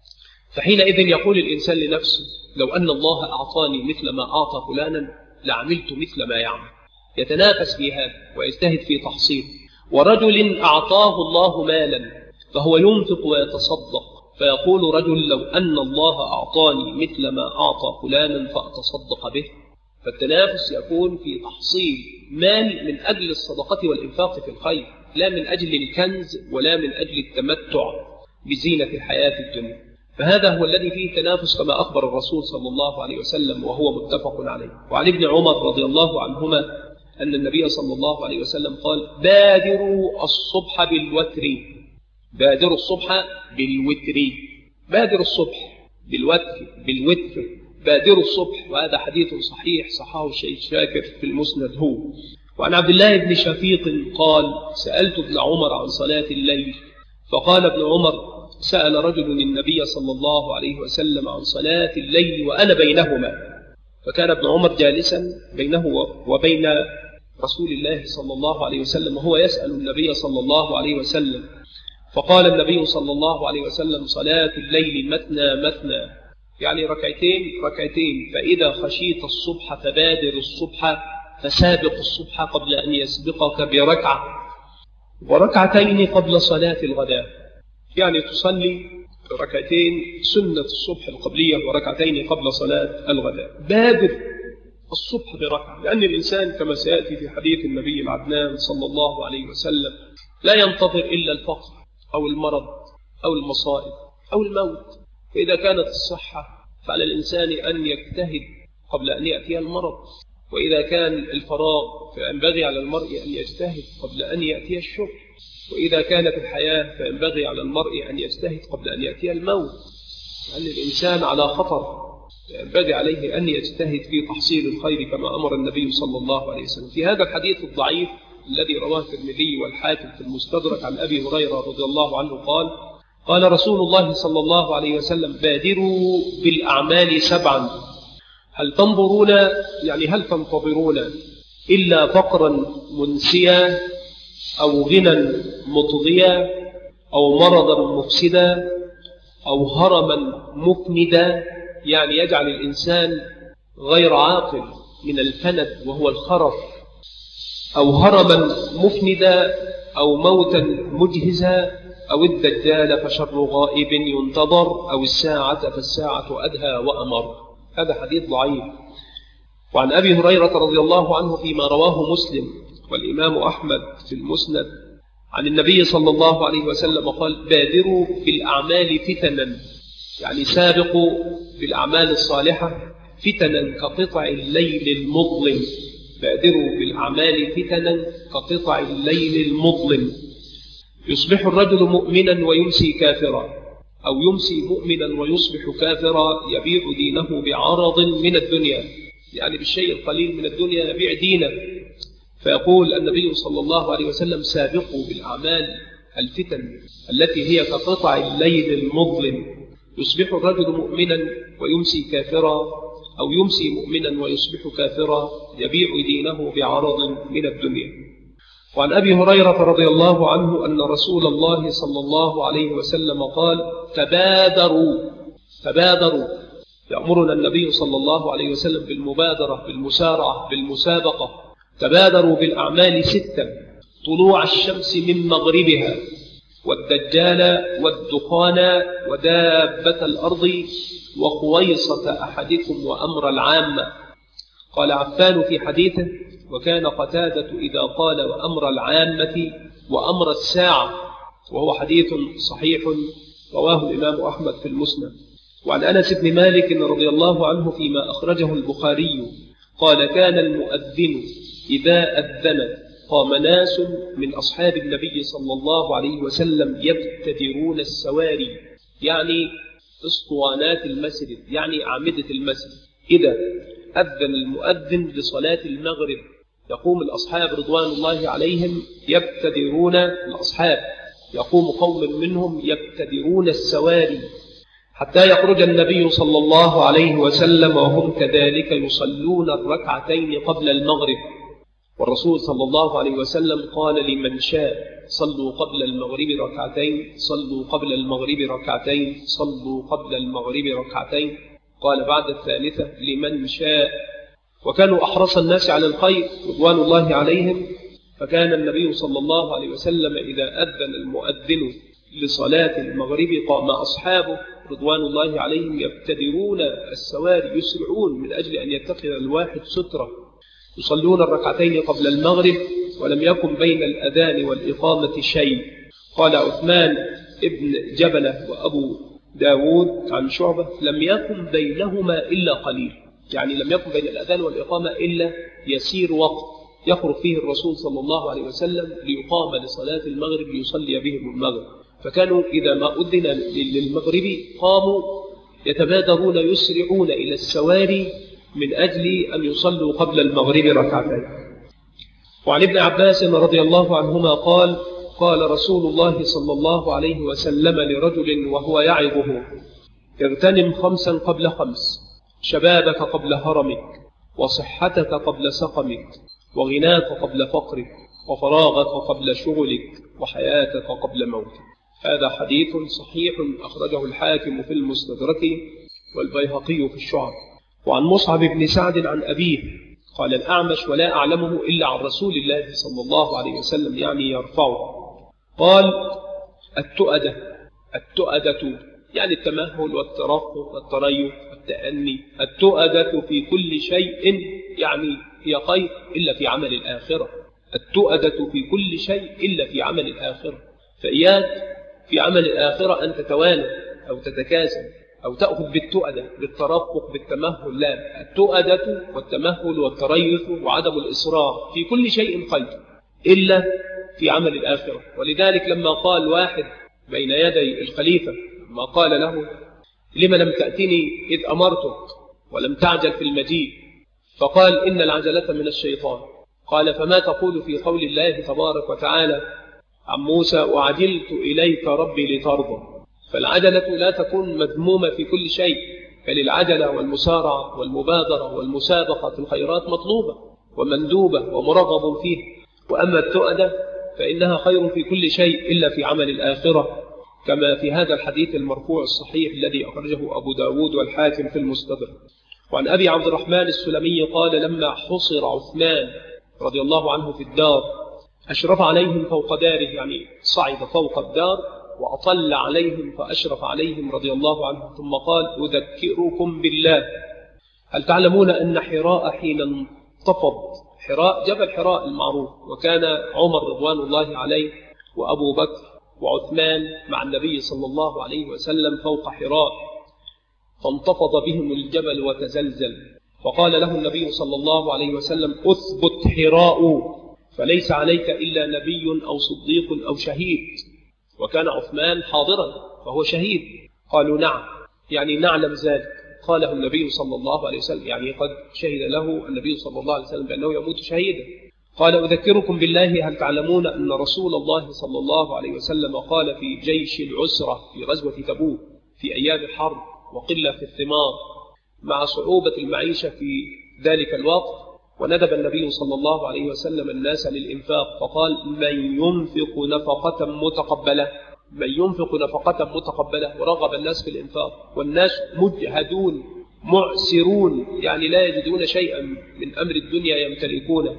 فحينئذ يقول الإنسان لنفسه لو أن الله أعطاني مثل ما أعطى فلانا لعملت مثل ما يعمل، يتنافس في هذا ويجتهد في تحصيله. ورجل أعطاه الله مالا فهو ينفق ويتصدق، فيقول رجل لو أن الله أعطاني مثل ما أعطى فلانا فأتصدق به. فالتنافس يكون في تحصيل مال من أجل الصدقة والإنفاق في الخير، لا من أجل الكنز ولا من أجل التمتع بزينة الحياة الدنيا. فهذا هو الذي فيه تنافس كما أخبر الرسول صلى الله عليه وسلم وهو متفق عليه. وعن ابن عمر رضي الله عنهما أن النبي صلى الله عليه وسلم قال بادروا الصبح بالوتر، بادروا الصبح بالوتر، بادروا الصبح بالوتر بادروا الصبح. وهذا حديث صحيح صححه الشيخ شاكر في المسند هو. وعن عبد الله بن شفيق قال سألت ابن عمر عن صلاة الليل، فقال ابن عمر سأل رجل النبي صلى الله عليه وسلم عن صلاة الليل وأنا بينهما، فكان ابن عمر جالسا بينه وبين رسول الله صلى الله عليه وسلم وهو يسأل النبي صلى الله عليه وسلم، فقال النبي صلى الله عليه وسلم صلاة الليل مثنى مثنى، يعني ركعتين ركعتين، فإذا خشيت الصبح فبادر الصبح فسابق الصبح قبل أن يسبقك بركعة وركعتين قبل صلاة الغداء، يعني تصلي ركعتين سنة الصبح القبلية وركعتين قبل صلاة الغداء. بادر الصبح بركعة، لأن الإنسان كما سيأتي في حديث النبي العدنان صلى الله عليه وسلم لا ينتظر إلا الفقر أو المرض أو المصائب أو الموت. فإذا كانت الصحة فعلى الإنسان أن يجتهد قبل أن يأتي المرض، وإذا كان الفراغ فينبغي على المرء أن يجتهد قبل أن يأتي الشغل، وإذا كانت الحياة فينبغي على المرء أن يجتهد قبل أن يأتي الموت. لأن الإنسان على خطر، ينبغي عليه أن يجتهد في تحصيل الخير كما أمر النبي صلى الله عليه وسلم. في هذا الحديث الضعيف الذي رواه الترمذي والحاكم في المستدرك عن أبي هريرة رضي الله عنه قال رسول الله صلى الله عليه وسلم: بادروا بالأعمال 7، هل تنظرون يعني هل تنتظرون إلا فقرا منسيا أو غنى مطغيا أو مرضا مفسدا أو هرما مفندا، يعني يجعل الإنسان غير عاقل من الفند وهو الخرف، أو هرما مفندا أو موتا مجهزا أو الدجال فشر غائب ينتظر أو الساعة فالساعة أدهى وأمر. هذا حديث ضعيف. وعن أبي هريرة رضي الله عنه فيما رواه مسلم والإمام أحمد في المسند عن النبي صلى الله عليه وسلم قال: بادروا بالأعمال فتنا، يعني سابقوا بالأعمال الصالحة فتنا كقطع الليل المظلم. بادروا بالأعمال فتنا كقطع الليل المظلم. يصبح الرجل مؤمنا ويمسي كافرا، أو يمسي مؤمنا ويصبح كافرا، يبيع دينه بعرض من الدنيا، يعني بالشيء القليل من الدنيا يبيع دينه. فيقول النبي صلى الله عليه وسلم: سابقوا بالأعمال الفتن التي هي كقطع الليل المظلم. يصبح الرجل مؤمنا ويمسي كافرا، أو يمسي مؤمنا ويصبح كافرا، يبيع دينه بعرض من الدنيا. وعن أبي هريرة رضي الله عنه أن رسول الله صلى الله عليه وسلم قال: تبادروا. يأمرنا النبي صلى الله عليه وسلم بالمبادرة، بالمسارعة، بالمسابقة. تبادروا بالأعمال 6: طلوع الشمس من مغربها، والدجال، والدخان، ودابة الأرض، وخويصة أحدكم، وأمر العامة. قال عفان في حديثه: وكان قتادة إذا قال وأمر العامة وأمر الساعة، وهو حديث صحيح رواه الإمام أحمد في المسند. وعن أنس بن مالك رضي الله عنه فيما أخرجه البخاري قال: كان المؤذن إذا أذن قام ناس من أصحاب النبي صلى الله عليه وسلم يبتدرون السواري، يعني اسطوانات المسجد، يعني أعمدة المسجد. إذا أذن المؤذن لصلاة المغرب يقوم الأصحاب رضوان الله عليهم يبتدرون، الأصحاب يقوم قوم منهم يبتدرون السواري حتى يخرج النبي صلى الله عليه وسلم وهم كذلك يصلون الركعتين قبل المغرب. والرسول صلى الله عليه وسلم قال لمن شاء: صلوا قبل المغرب ركعتين، صلوا قبل المغرب ركعتين، صلوا قبل المغرب ركعتين. قال بعد الثالثة: لمن شاء. وكانوا أحرص الناس على الخير رضوان الله عليهم، فكان النبي صلى الله عليه وسلم إذا أذن المؤذن لصلاة المغرب قام أصحابه رضوان الله عليهم يبتدرون السواري، يسرعون من أجل أن يتخذ الواحد سترة، يصلون الركعتين قبل المغرب ولم يكن بين الأذان والإقامة شيء. قال عثمان ابن جبلة وأبو داود عن شعبة: لم يكن بينهما إلا قليل، يعني لم يكن بين الأذان والإقامة إلا يسير وقت يخرج فيه الرسول صلى الله عليه وسلم ليقام لصلاة المغرب ليصلي بهم المغرب. فكانوا إذا ما أذن للمغرب قاموا يتبادرون يسرعون إلى السواري من أجل أن يصلوا قبل المغرب ركعتين. وعن ابن عباس رضي الله عنهما قال رسول الله صلى الله عليه وسلم لرجل وهو يعظه: اغتنم 5 قبل 5، شبابك قبل هرمك، وصحتك قبل سقمك، وغناك قبل فقرك، وفراغك قبل شغلك، وحياتك قبل موتك. هذا حديث صحيح أخرجه الحاكم في المستدرك والبيهقي في الشعب. وعن مصعب بن سعد عن أبيه قال الأعمش: ولا أعلمه إلا عن رسول الله صلى الله عليه وسلم، يعني يرفعه. قال: التؤدة يعني التمهل والترقب والتريث والتأني. التؤدة في كل شيء يعني هي خير إلا في عمل الآخرة. التؤدة في كل شيء إلا في عمل الآخرة. فإياك في عمل الآخرة أن تتوانى أو تتكاسل أو تأخذ بالتؤدة بالترفق بالتمهل. لا، التؤدة والتمهل والتريث وعدم الإصرار في كل شيء خير إلا في عمل الآخرة. ولذلك لما قال واحد بين يدي الخليفة، ما قال له: لما لم تأتني إذ أمرتك ولم تعجل في المجيء؟ فقال: إن العجلة من الشيطان. قال: فما تقول في قول الله تبارك وتعالى عن موسى: وعجلت إليك ربي لترضى؟ فالعجلة لا تكون مذمومة في كل شيء، بل العجلة والمسارعة والمبادرة والمسابقة في الخيرات مطلوبة ومندوبة ومرغب فيه. وأما التؤدة فإنها خير في كل شيء إلا في عمل الآخرة، كما في هذا الحديث المرفوع الصحيح الذي أخرجه أبو داود والحاكم في المستدرك. وعن أبي عبد الرحمن السلمي قال: لما حصر عثمان رضي الله عنه في الدار أشرف عليهم فوق داره، يعني صعد فوق الدار وأطل عليهم فأشرف عليهم رضي الله عنه، ثم قال: أذكركم بالله، هل تعلمون أن حراء حين انتفض، حراء جبل حراء المعروف، وكان عمر رضوان الله عليه وأبو بكر وعثمان مع النبي صلى الله عليه وسلم فوق حراء، فانتفض بهم الجبل وتزلزل، فقال له النبي صلى الله عليه وسلم: أثبت حراء، فليس عليك إلا نبي أو صديق أو شهيد. وكان عثمان حاضرا فهو شهيد. قالوا: نعم، يعني نعلم ذلك. قاله النبي صلى الله عليه وسلم، يعني قد شهد له النبي صلى الله عليه وسلم بأنه يموت شهيدا. قال: أذكركم بالله، هل تعلمون أن رسول الله صلى الله عليه وسلم قال في جيش العسرة في غزوة تبوك في أيام الحرب وقلة في الثمار مع صعوبة المعيشة في ذلك الوقت، وندب النبي صلى الله عليه وسلم الناس للإنفاق، فقال: من ينفق نفقة متقبلة، من ينفق نفقة متقبلة، ورغب الناس في الإنفاق، والناس مجهدون معسرون، يعني لا يجدون شيئا من أمر الدنيا يمتلكونه.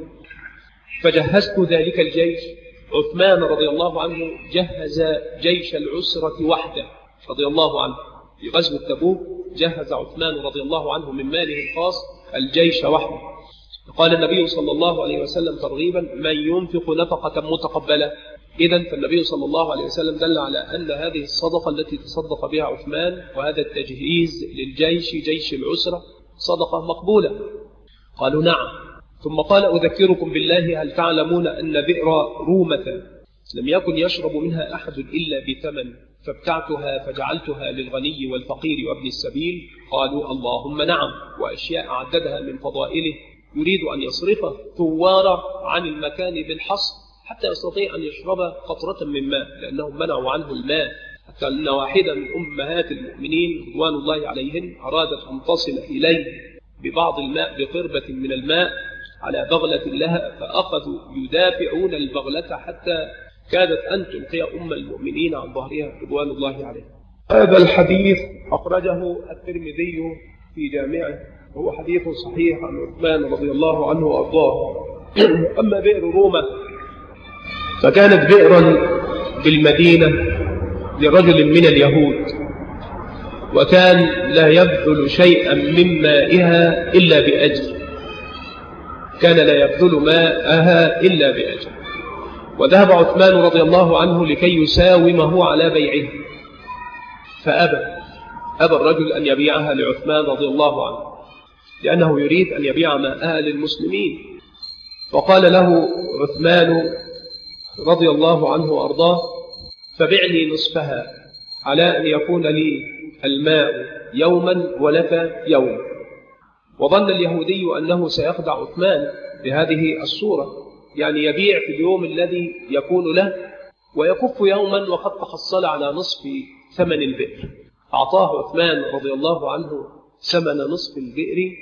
فجهزت ذلك الجيش. عثمان رضي الله عنه جهز جيش العسرة وحده رضي الله عنه في غزوة تبوك، جهز عثمان رضي الله عنه من ماله الخاص الجيش وحده. قال النبي صلى الله عليه وسلم ترغيبا: من ينفق نفقة متقبلة. إذن فالنبي صلى الله عليه وسلم دل على أن هذه الصدقة التي تصدق بها عثمان وهذا التجهيز للجيش جيش العسرة صدقة مقبولة. قالوا: نعم. ثم قال: أذكركم بالله، هل تعلمون أن بئر رومة لم يكن يشرب منها أحد إلا بثمن، فابتعتها فجعلتها للغني والفقير وابن السبيل؟ قالوا: اللهم نعم. وأشياء عددها من فضائله يريد أن يصرف ثوار عن المكان بالحصر حتى يستطيع أن يشرب قطرة من ماء، لأنهم منعوا عنه الماء، حتى أن واحدة من أمهات المؤمنين رضوان الله عليهن أرادت أن تصل إليه ببعض الماء بقربة من الماء على بغلة لها، فأخذوا يدافعون البغلة حتى كادت أن تلقي أم المؤمنين عن ظهرها رضوان الله عليه. هذا الحديث أخرجه الترمذي في جامعه، وهو حديث صحيح عن عثمان رضي الله عنه وأرضاه. أما بئر رومة فكانت بئرا بالمدينة لرجل من اليهود، وكان لا يبذل شيئا من مائها إلا بأجر، كان لا يبذل ماءها إلا بأجر. وذهب عثمان رضي الله عنه لكي يساومه على بيعه، فأبى الرجل أن يبيعها لعثمان رضي الله عنه، لأنه يريد أن يبيع ماءها للمسلمين. فقال له عثمان رضي الله عنه وأرضاه: فبعني نصفها على أن يكون لي الماء يوما ولك يوم. وظن اليهودي أنه سيخدع عثمان بهذه الصورة، يعني يبيع في اليوم الذي يكون له ويكف يوما وقد تحصل على نصف ثمن البئر. أعطاه عثمان رضي الله عنه ثمن نصف البئر،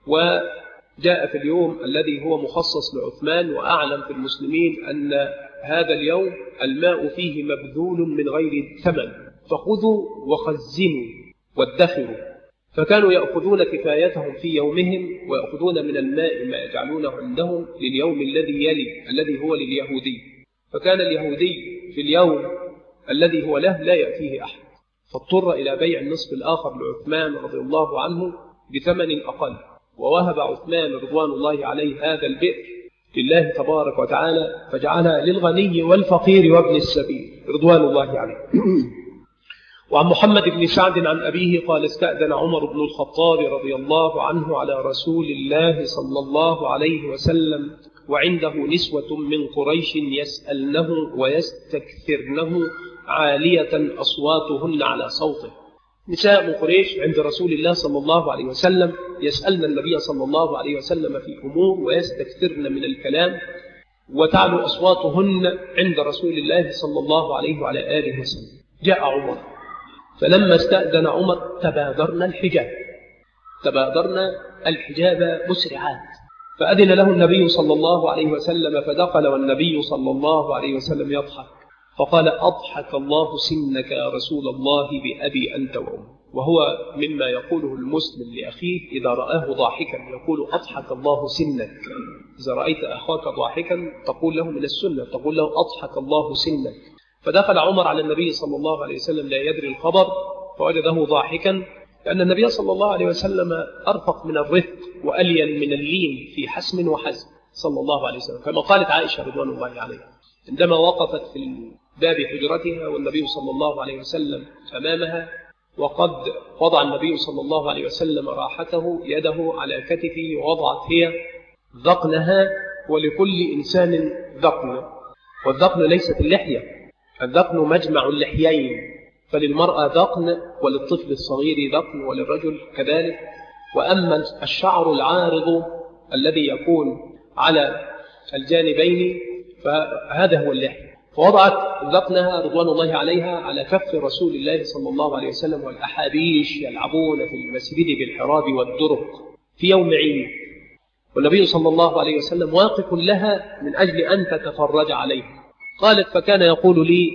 وجاء في اليوم الذي هو مخصص لعثمان وأعلم في المسلمين أن هذا اليوم الماء فيه مبذول من غير ثمن، فخذوا وخزنوا وادخروا. فكانوا يأخذون كفايتهم في يومهم ويأخذون من الماء ما يجعلونه عندهم لليوم الذي يلي الذي هو لليهودي. فكان اليهودي في اليوم الذي هو له لا يأتيه أحد، فاضطر إلى بيع النصف الآخر لعثمان رضي الله عنه بثمن أقل، ووهب عثمان رضوان الله عليه هذا البئر لله تبارك وتعالى، فجعلها للغني والفقير وابن السبيل رضوان الله عليه. وعن محمد بن سعد عن أبيه قال استأذن عمر بن الخطاب رضي الله عنه على رسول الله صلى الله عليه وسلم وعنده نسوة من قريش يسألنه ويستكثرنه عالية أصواتهن على صوته. نساء من قريش عند رسول الله صلى الله عليه وسلم يسألن النبي صلى الله عليه وسلم في أمور ويستكثرن من الكلام وتعلو أصواتهن عند رسول الله صلى الله عليه وعلى آله وسلم. جاء عمر فلما استأذن عمر تبادرنا الحجاب مسرعات، فأذن له النبي صلى الله عليه وسلم فدخل والنبي صلى الله عليه وسلم يضحك، فقال أضحك الله سنك يا رسول الله بأبي أنت وأمي. وهو مما يقوله المسلم لأخيه إذا رآه ضاحكا يقول أضحك الله سنك. إذا رأيت أخاك ضاحكا تقول له من السنة، تقول له أضحك الله سنك. فدخل عمر على النبي صلى الله عليه وسلم لا يدري الخبر فوجده ضاحكا، لأن النبي صلى الله عليه وسلم أرفق من الرفق وألين من اللين في حسم وحزم صلى الله عليه وسلم، كما قالت عائشة رضوان الله عليها عندما وقفت في باب حجرتها والنبي صلى الله عليه وسلم أمامها، وقد وضع النبي صلى الله عليه وسلم راحته يده على كتفه ووضعت هي ذقنها، ولكل إنسان ذقن، والذقن ليست اللحية، الذقن مجمع اللحيين، فللمرأة ذقن وللطفل الصغير ذقن وللرجل كذلك. وأما الشعر العارض الذي يكون على الجانبين فهذا هو اللحية. فوضعت ذقنها رضوان الله عليها على كف رسول الله صلى الله عليه وسلم، والأحابيش يلعبون في المسجد بالحراب والدرق في يوم عيد، والنبي صلى الله عليه وسلم واقف لها من أجل أن تتفرج عليه. قالت فكان يقول لي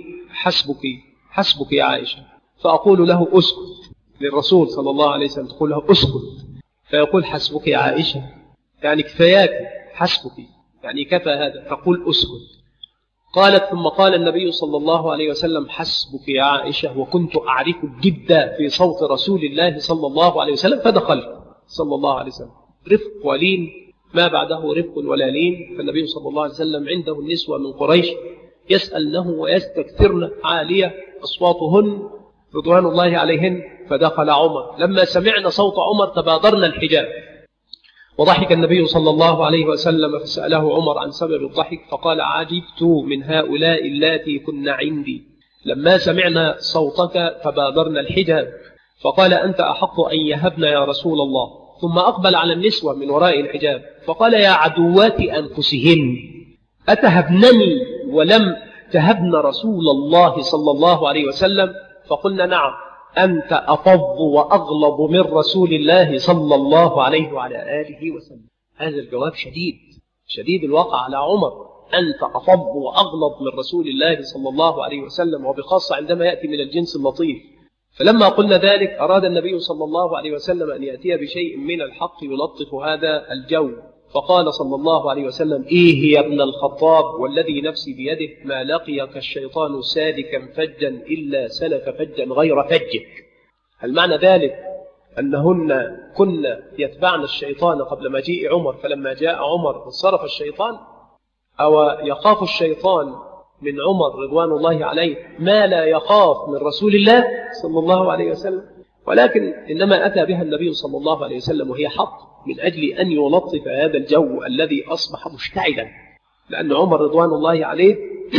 حسبك يا عائشة، فأقول له أسكت، للرسول صلى الله عليه وسلم تقول له أسكت، فيقول حسبك يا عائشة يعني كفاياك، حسبك يعني كفى هذا، فقول أسكت. قالت ثم قال النبي صلى الله عليه وسلم حسبك يا عائشة، وكنت أعرف الجد في صوت رسول الله صلى الله عليه وسلم فدخلت صلى الله عليه وسلم. رفق ولين ما بعده رفق ولا لين. فالنبي صلى الله عليه وسلم عنده النسوة من قريش يسألنه ويستكثرن عالية أصواتهن رضوان الله عليهن، فدخل عمر. لما سمعنا صوت عمر تبادرنا الحجاب، وضحك النبي صلى الله عليه وسلم فسأله عمر عن سبب الضحك، فقال عجبت من هؤلاء اللاتي كن عندي، لما سمعنا صوتك تبادرنا الحجاب. فقال أنت أحق أن يهبن يا رسول الله. ثم أقبل على النسوة من وراء الحجاب فقال يا عدوات أنفسهن أتهبنني ولم تهبن رسول الله صلى الله عليه وسلم؟ فقلنا نعم، أنت أفض وأغلظ من رسول الله صلى الله عليه وعلى آله وسلم. هذا الجواب شديد الواقع على عمر، أنت أفض وأغلظ من رسول الله صلى الله عليه وسلم، وبخاصة عندما يأتي من الجنس اللطيف. فلما قلنا ذلك أراد النبي صلى الله عليه وسلم أن يأتي بشيء من الحق يلطف هذا الجو، فقال صلى الله عليه وسلم إيه يا ابن الخطاب والذي نفسي بيده ما لقيك الشيطان سالكا فجا إلا سلك فجا غير فجك. هل معنى ذلك أنهن كن يتبعن الشيطان قبل مجيء عمر، فلما جاء عمر انصرف الشيطان؟ أو يخاف الشيطان من عمر رضوان الله عليه ما لا يخاف من رسول الله صلى الله عليه وسلم؟ ولكن إنما أتى بها النبي صلى الله عليه وسلم وهي حق من أجل أن يلطف هذا الجو الذي أصبح مشتعلا، لأن عمر رضوان الله عليه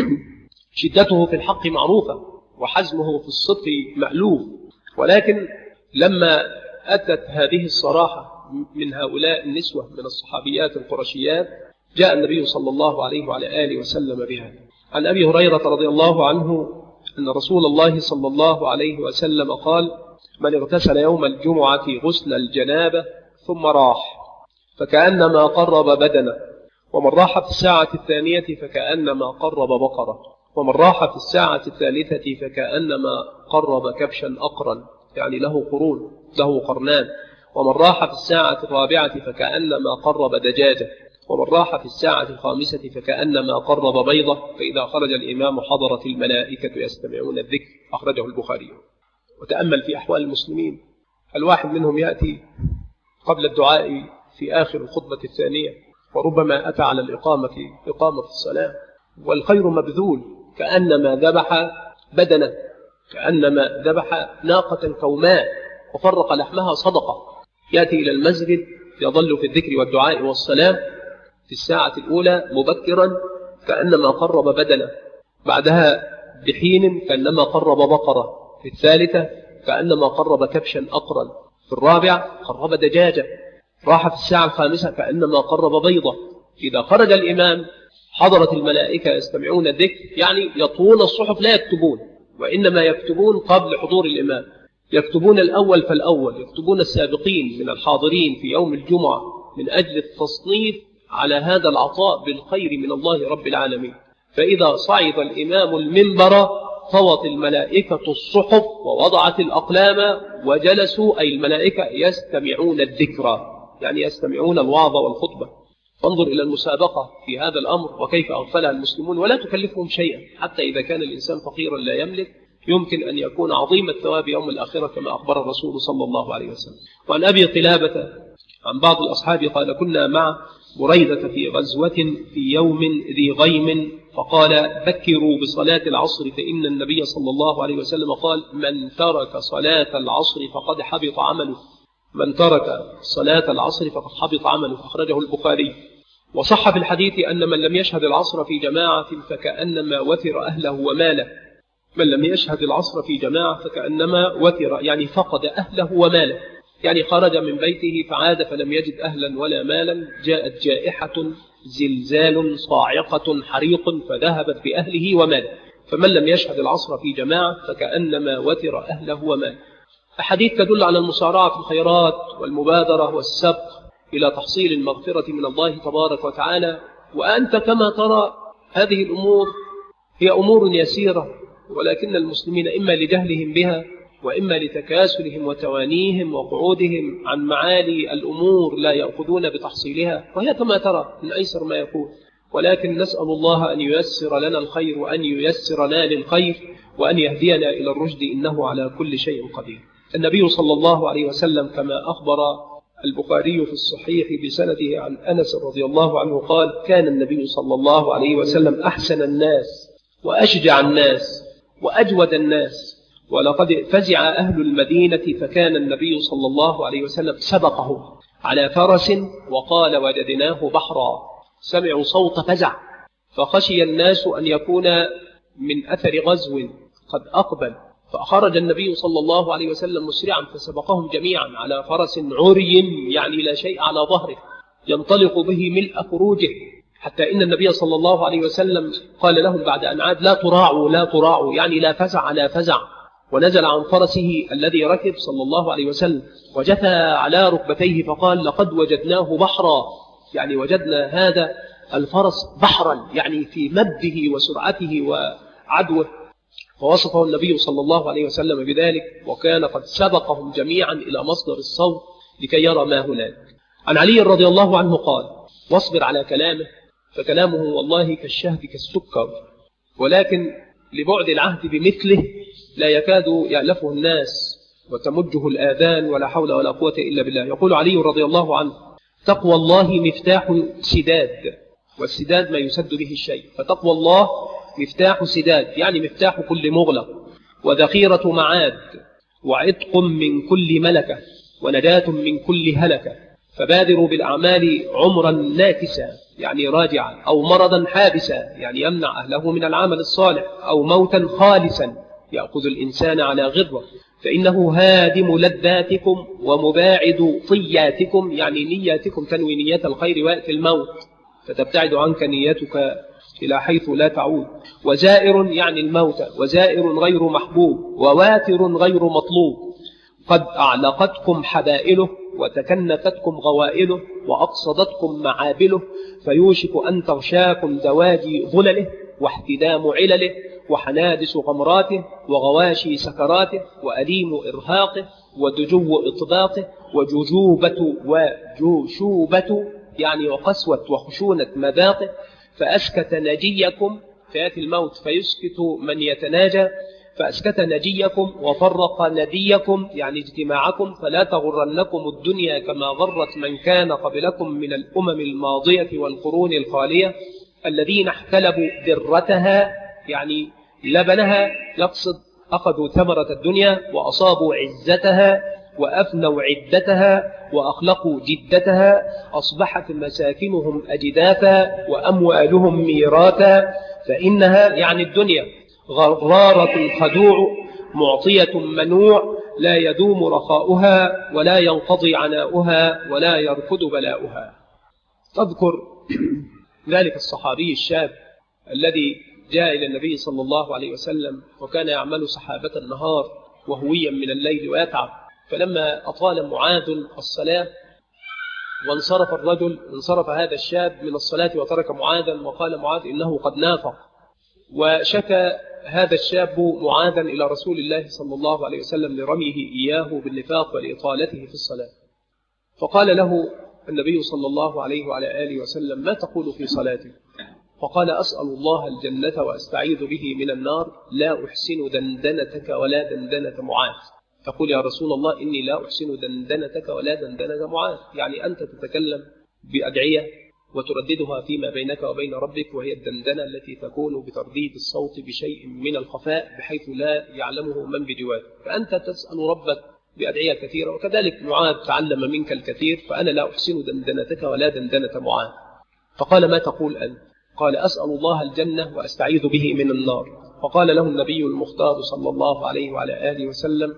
شدته في الحق معروفة وحزمه في الصدق مألوف، ولكن لما أتت هذه الصراحة من هؤلاء النسوة من الصحابيات القرشيات جاء النبي صلى الله عليه وعلى آله وسلم بها. عن أبي هريرة رضي الله عنه أن رسول الله صلى الله عليه وسلم قال من اغتسل يوم الجمعة غسل الجنابة ثم راح فكأنما قرب بدنه، ومن راح في الساعة الثانية فكأنما قرب بقرة، ومن راح في الساعة الثالثة فكأنما قرب كبشا أقرن يعني له قرون له قرنان، ومن راح في الساعة الرابعة فكأنما قرب دجاجة، ومن راح في الساعة الخامسة فكأنما قرب بيضة، فإذا خرج الإمام حضرت الملائكة يستمعون الذكر. أخرجه البخاري. وتأمل في أحوال المسلمين، الواحد منهم يأتي قبل الدعاء في آخر الخطبة الثانية، وربما أتى على إقامة الصلاة، والخير مبذول، كأنما ذبح بدنه، كأنما ذبح ناقة كوماء وفرق لحمها صدقة. يأتي إلى المسجد يظل في الذكر والدعاء والسلام في الساعة الأولى مبكرا كأنما قرب بدنه، بعدها بحين كأنما قرب بقرة، في الثالثة كأنما قرب كبشا أقرا، في الرابعة قرب دجاجة، راح في الساعة الخامسة كأنما قرب بيضة. إذا خرج الإمام حضرت الملائكة يستمعون الذكر، يعني يطوون الصحف لا يكتبون، وإنما يكتبون قبل حضور الإمام، يكتبون الأول فالأول، يكتبون السابقين من الحاضرين في يوم الجمعة من أجل التصنيف على هذا العطاء بالخير من الله رب العالمين. فإذا صعد الإمام المنبر طوت الملائكة الصحف ووضعت الأقلام وجلسوا، أي الملائكة يستمعون الذكر، يعني يستمعون الوعظ والخطبة. فانظر إلى المسابقة في هذا الأمر وكيف أغفلها المسلمون، ولا تكلفهم شيئا، حتى إذا كان الإنسان فقيرا لا يملك يمكن أن يكون عظيم الثواب يوم الآخرة كما أخبر الرسول صلى الله عليه وسلم. وعن أبي قلابة عن بعض الأصحاب قال: كنا مع بريدة في غزوة في يوم ذي غيم، فقال: بكروا بصلاة العصر فإن النبي صلى الله عليه وسلم قال: من ترك صلاة العصر فقد حبط عمله. من ترك صلاة العصر فقد حبط عمله، أخرجه البخاري. وصح في الحديث أن من لم يشهد العصر في جماعة فكأنما وثر أهله وماله. من لم يشهد العصر في جماعة فكأنما وثر، يعني فقد أهله وماله، يعني خرج من بيته فعاد فلم يجد أهلا ولا مالا، جاءت جائحة زلزال صاعقة حريق فذهبت بأهله وماله. فمن لم يشهد العصر في جماعة فكأنما وثر أهله وماله. أحاديث تدل على المسارعة في الخيرات والمبادرة والسبق إلى تحصيل المغفرة من الله تبارك وتعالى. وأنت كما ترى هذه الأمور هي أمور يسيرة، ولكن المسلمين إما لجهلهم بها وإما لتكاسلهم وتوانيهم وقعودهم عن معالي الأمور لا يأخذون بتحصيلها، وهي كما ترى من أيسر ما يكون. ولكن نسأل الله أن ييسر لنا الخير وأن ييسرنا للخير وأن يهدينا إلى الرشد، إنه على كل شيء قدير. النبي صلى الله عليه وسلم كما أخبر البخاري في الصحيح بسنده عن أنس رضي الله عنه قال: كان النبي صلى الله عليه وسلم أحسن الناس وأشجع الناس وأجود الناس، ولقد فزع أهل المدينة فكان النبي صلى الله عليه وسلم سبقهم على فرس وقال: وجدناه بحرا. سمعوا صوت فزع فخشي الناس أن يكون من أثر غزو قد أقبل، فخرج النبي صلى الله عليه وسلم مسرعا فسبقهم جميعا على فرس عري، يعني لا شيء على ظهره، ينطلق به ملء خروجه، حتى إن النبي صلى الله عليه وسلم قال لهم بعد أن عاد: لا تراعوا لا تراعوا، يعني لا فزع على فزع. ونزل عن فرسه الذي ركب صلى الله عليه وسلم وجثى على ركبتيه فقال: لقد وجدناه بحرا، يعني وجدنا هذا الفرس بحرا، يعني في مده وسرعته وعدوه. فوصفه النبي صلى الله عليه وسلم بذلك، وكان قد سبقهم جميعا إلى مصدر الصوت لكي يرى ما هناك. عن علي رضي الله عنه قال: واصبر على كلامه فكلامه والله كالشهد كالسكر، ولكن لبعد العهد بمثله لا يكاد يألفه الناس وتمجه الآذان، ولا حول ولا قوة إلا بالله. يقول علي رضي الله عنه: تقوى الله مفتاح سداد، والسداد ما يسد به الشيء، فتقوى الله مفتاح سداد، يعني مفتاح كل مغلق، وذخيرة معاد، وعتق من كل ملكة، ونجاة من كل هلكة. فبادروا بالأعمال عمرا ناكسا، يعني راجعا، أو مرضا حابسا، يعني يمنع أهله من العمل الصالح، أو موتا خالصا يأخذ الإنسان على غره، فإنه هادم لذاتكم ومباعد طياتكم، يعني نياتكم تنوي نية الخير ويأتي الموت فتبتعد عنك نيتك إلى حيث لا تعود. وزائر يعني الموت، وزائر غير محبوب، وواتر غير مطلوب. قد أعلقتكم حبائله وتكنفتكم غوائله وأقصدتكم معابله، فيوشك أن تغشاكم دواجي ظلله واحتدام علله وحنادس غمراته وغواشي سكراته وأليم إرهاقه ودجو إطباقه وجوشوبة يعني وقسوة وخشونة مذاقه. فأسكت ناجيكم، فيأتي الموت فيسكت من يتناجى، فأسكت نجيكم وفرق نديكم يعني اجتماعكم، فلا تغرنكم الدنيا كما غرت من كان قبلكم من الأمم الماضية والقرون الخالية الذين احتلبوا ذرتها يعني لبنها، يقصد أخذوا ثمرة الدنيا وأصابوا عزتها وأفنوا عدتها وأخلقوا جدتها، أصبحت مساكنهم أجداثا وأموالهم ميراثا، فإنها يعني الدنيا غرارة خدوع معطية منوع، لا يدوم رخاؤها ولا ينقضي عناؤها ولا يركض بلاؤها. تذكر ذلك الصحابي الشاب الذي جاء إلى النبي صلى الله عليه وسلم وكان يعمل سحابة النهار وهويا من الليل ويتعب، فلما أطال معاذ الصلاة وانصرف الرجل، انصرف هذا الشاب من الصلاة وترك معاذا، وقال معاذ إنه قد نافق، وشكى هذا الشاب معاذا إلى رسول الله صلى الله عليه وسلم لرميه إياه بالنفاق ولإطالته في الصلاة. فقال له النبي صلى الله عليه وعلى آله وسلم: ما تقول في صلاتك؟ فقال: أسأل الله الجنة وأستعيذ به من النار، لا أحسن دندنتك ولا دندنة معاذ. تقول: يا رسول الله إني لا أحسن دندنتك ولا دندنة معاذ، يعني أنت تتكلم بأدعية وترددها فيما بينك وبين ربك، وهي الدندنة التي تكون بترديد الصوت بشيء من الخفاء بحيث لا يعلمه من بجوارك، فأنت تسأل ربك بأدعية كثيرة، وكذلك معاذ تعلم منك الكثير، فأنا لا أحسن دندنتك ولا دندنة معاذ. فقال: ما تقول أنت؟ قال: أسأل الله الجنة وأستعيذ به من النار. فقال له النبي المختار صلى الله عليه وعلى آله وسلم: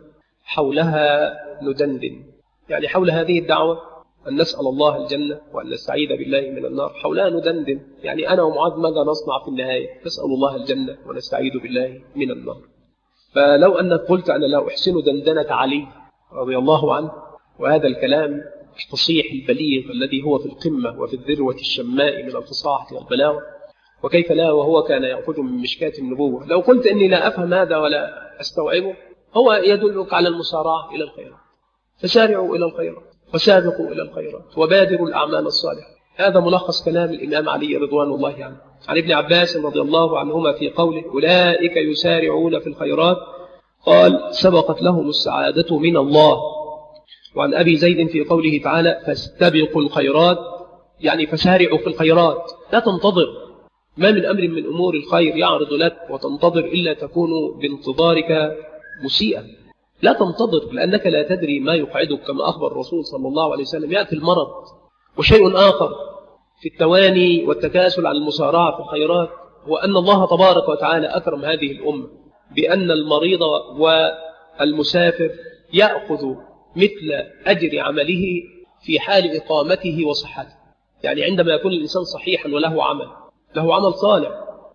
حولها ندندن، يعني حول هذه الدعوة أن نسأل الله الجنة وأن نستعيذ بالله من النار، حولها ندندن، يعني أنا ومعاذ ماذا نصنع في النهاية؟ نسأل الله الجنة ونستعيذ بالله من النار. فلو أنك قلت أنا لا أحسن دندنة علي رضي الله عنه، وهذا الكلام الفصيح البليغ الذي هو في القمة وفي الذروة الشماء من الفصاحة والبلاغة، وكيف لا وهو كان يأخذ من مشكاة النبوة، لو قلت إني لا أفهم هذا ولا أستوعبه، هو يدلك على المسارعة إلى الخيرات. فسارعوا إلى الخيرات وسابقوا إلى الخيرات وبادروا الأعمال الصالحة. هذا ملخص كلام الإمام علي رضوان الله عنه عن ابن عباس رضي الله عنهما في قوله: أولئك يسارعون في الخيرات، قال: سبقت لهم السعادة من الله. وعن أبي زيد في قوله تعالى: فاستبقوا الخيرات، يعني فسارعوا في الخيرات، لا تنتظر، ما من أمر من أمور الخير يعرض لك وتنتظر إلا تكون بانتظارك مسيئا. لا تنتظر لأنك لا تدري ما يقعدك، كما أخبر الرسول صلى الله عليه وسلم: يأتي المرض. وشيء آخر في التواني والتكاسل عن المسارعة في الخيرات هو أن الله تبارك وتعالى أكرم هذه الأمة بأن المريض والمسافر يأخذ مثل أجر عمله في حال إقامته وصحته، يعني عندما يكون الإنسان صحيحا وله عمل صالح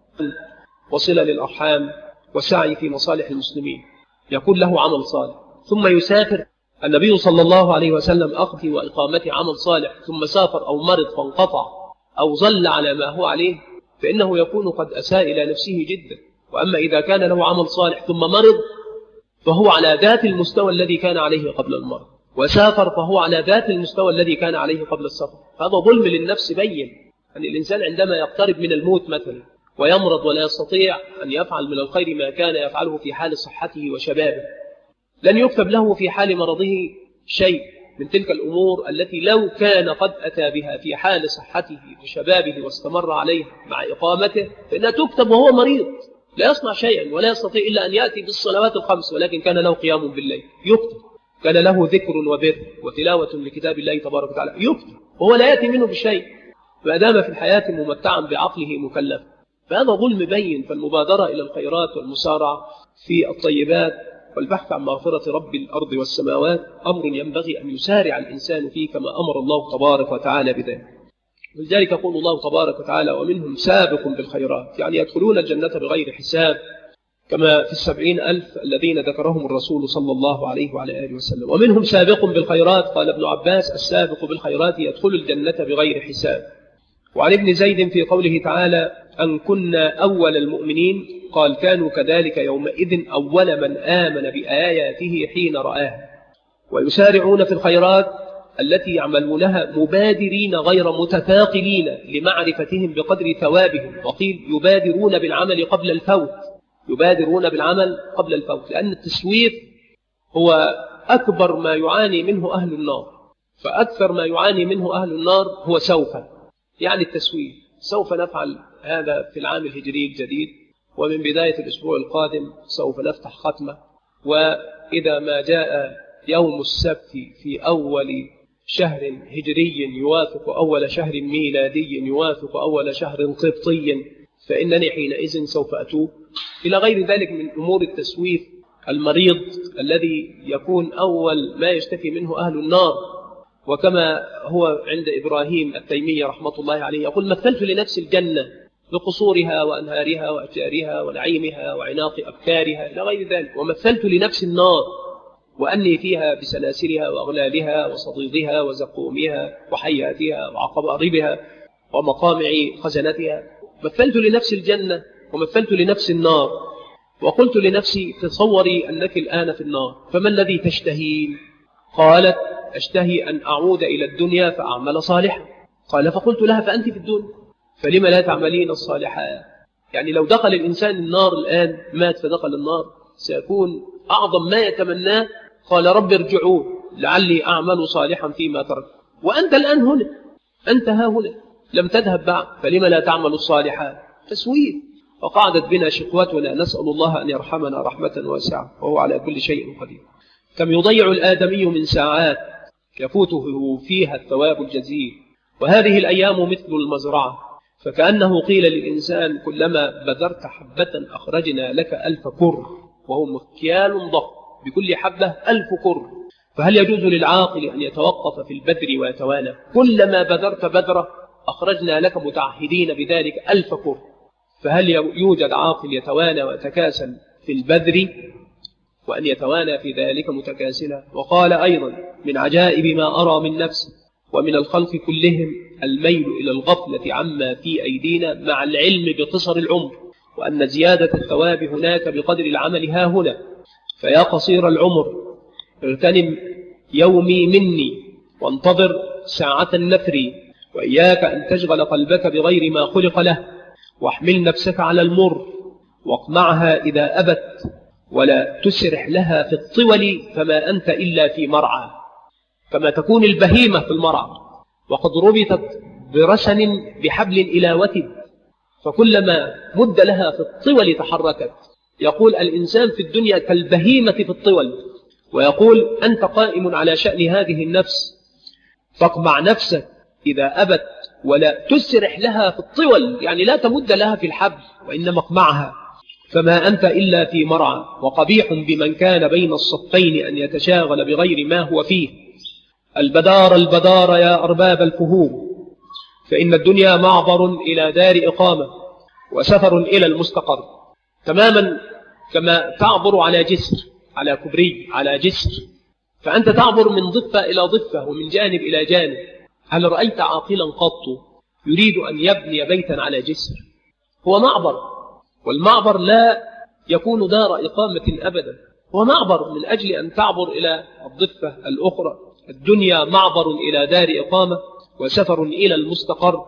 وصلة للأرحام وسعي في مصالح المسلمين، يكون له عمل صالح، ثم يسافر. النبي صلى الله عليه وسلم أخذ وإقامته عمل صالح، ثم سافر أو مرض فانقطع أو ظل على ما هو عليه، فإنه يكون قد أساء إلى نفسه جدا. وأما إذا كان له عمل صالح ثم مرض فهو على ذات المستوى الذي كان عليه قبل المرض، وسافر فهو على ذات المستوى الذي كان عليه قبل السفر. هذا ظلم للنفس بين أن الإنسان عندما يقترب من الموت مثلا ويمرض ولا يستطيع أن يفعل من الخير ما كان يفعله في حال صحته وشبابه، لن يكتب له في حال مرضه شيء من تلك الأمور التي لو كان قد أتى بها في حال صحته وشبابه واستمر عليها مع إقامته فإنها تكتب وهو مريض لا يصنع شيئا ولا يستطيع إلا أن يأتي بالصلوات الخمس، ولكن كان له قيام بالليل يكتب، كان له ذكر وبر وتلاوة لكتاب الله تبارك وتعالى يكتب، وهو لا يأتي منه بشيء ما دام في الحياة ممتعا بعقله مكلف. فهذا ظلم بين. فالمبادرة إلى الخيرات والمسارعة في الطيبات والبحث عن مغفرة رب الأرض والسماوات أمر ينبغي أن يسارع الإنسان فيه كما أمر الله تبارك وتعالى بذلك. ولذلك يقول الله تبارك وتعالى: ومنهم سابق بالخيرات، يعني يدخلون الجنة بغير حساب، كما في 70,000 الذين ذكرهم الرسول صلى الله عليه وعلى آله وسلم. ومنهم سابق بالخيرات، قال ابن عباس: السابق بالخيرات يدخل الجنة بغير حساب. وعن ابن زيد في قوله تعالى: أن كنا أول المؤمنين، قال: كانوا كذلك يومئذ أول من آمن بآياته حين رآها. ويسارعون في الخيرات التي يعملونها مبادرين غير متثاقلين لمعرفتهم بقدر ثوابهم، وقيل يبادرون بالعمل قبل الفوت، يبادرون بالعمل قبل الفوت، لأن التسويف هو أكبر ما يعاني منه أهل النار. فأكثر ما يعاني منه أهل النار هو سوف، يعني التسويف. سوف نفعل هذا في العام الهجري الجديد، ومن بداية الأسبوع القادم سوف نفتح ختمة، وإذا ما جاء يوم السبت في أول شهر هجري يوافق أول شهر ميلادي يوافق أول شهر قبطي فإنني حينئذ سوف أتوب. إلى غير ذلك من أمور التسويف. المريض الذي يكون أول ما يشتكي منه أهل النار، وكما هو عند إبراهيم التيمي رحمة الله عليه يقول: مثلت لنفسي الجنة بقصورها وأنهارها وأشجارها ونعيمها وعناق أبكارها إلى غير ذلك، ومثلت لنفسي النار وأني فيها بسلاسلها وأغلالها وصديدها وزقومها وحياتها وعقاربها ومقامع خزنتها. مثلت لنفسي الجنة ومثلت لنفسي النار، وقلت لنفسي: تصوري أنك الآن في النار، فما الذي تشتهين؟ قالت: أشتهي أن أعود إلى الدنيا فأعمل صالحا. قال: فقلت لها: فأنت في الدنيا فلما لا تعملين الصالحات؟ يعني لو دخل الإنسان النار الآن، مات فدخل النار، سيكون أعظم ما يتمناه قال: رب ارجعون لعلي أعمل صالحا فيما ترك. وأنت الآن هنا، أنت ها هنا لم تذهب بعد، فلما لا تعمل الصالحات؟ تسويف. وقعدت بنا شقوتنا، نسأل الله أن يرحمنا رحمة واسعة وهو على كل شيء قدير. كم يضيع الآدمي من ساعات يفوته فيها الثواب الجزيل، وهذه الأيام مثل المزرعة، فكأنه قيل للإنسان: كلما بذرت حبة أخرجنا لك 1000 كر، وهو مكيال ضخم بكل حبة 1000 كر. فهل يجوز للعاقل أن يتوقف في البذر ويتوانى؟ كلما بذرت بذرة أخرجنا لك متعهدين بذلك 1000 كر. فهل يوجد عاقل يتوانى ويتكاسل في البذر، وأن يتوانى في ذلك متكاسلا؟ وقال أيضا: من عجائب ما أرى من نفسي ومن الخلق كلهم الميل إلى الغفلة عما في أيدينا مع العلم بقصر العمر، وأن زيادة الثواب هناك بقدر العمل ها هنا. فيا قصير العمر، اغتنم يومي مني وانتظر ساعة النفر، وإياك أن تشغل قلبك بغير ما خلق له، واحمل نفسك على المر واقمعها إذا أبت، ولا تسرح لها في الطول، فما أنت إلا في مرعى. كما تكون البهيمة في المرعى وقد ربطت برسن بحبل إلى وتد، فكلما مد لها في الطول تحركت. يقول الإنسان في الدنيا كالبهيمة في الطول، ويقول: أنت قائم على شأن هذه النفس، فاقمع نفسك إذا أبت ولا تسرح لها في الطول، يعني لا تمد لها في الحبل، وإنما اقمعها، فما أنت إلا في مرعى. وقبيح بمن كان بين الصفين أن يتشاغل بغير ما هو فيه. البدار البدار يا أرباب الفهوم، فإن الدنيا معبر إلى دار إقامة وسفر إلى المستقر. تماما كما تعبر على جسر، على كبري، على جسر، فأنت تعبر من ضفة إلى ضفة ومن جانب إلى جانب. هل رأيت عاقلا قط يريد أن يبني بيتا على جسر؟ هو معبر، والمعبر لا يكون دار إقامة أبدا، هو معبر من أجل أن تعبر إلى الضفة الأخرى. الدنيا معبر إلى دار إقامة وسفر إلى المستقر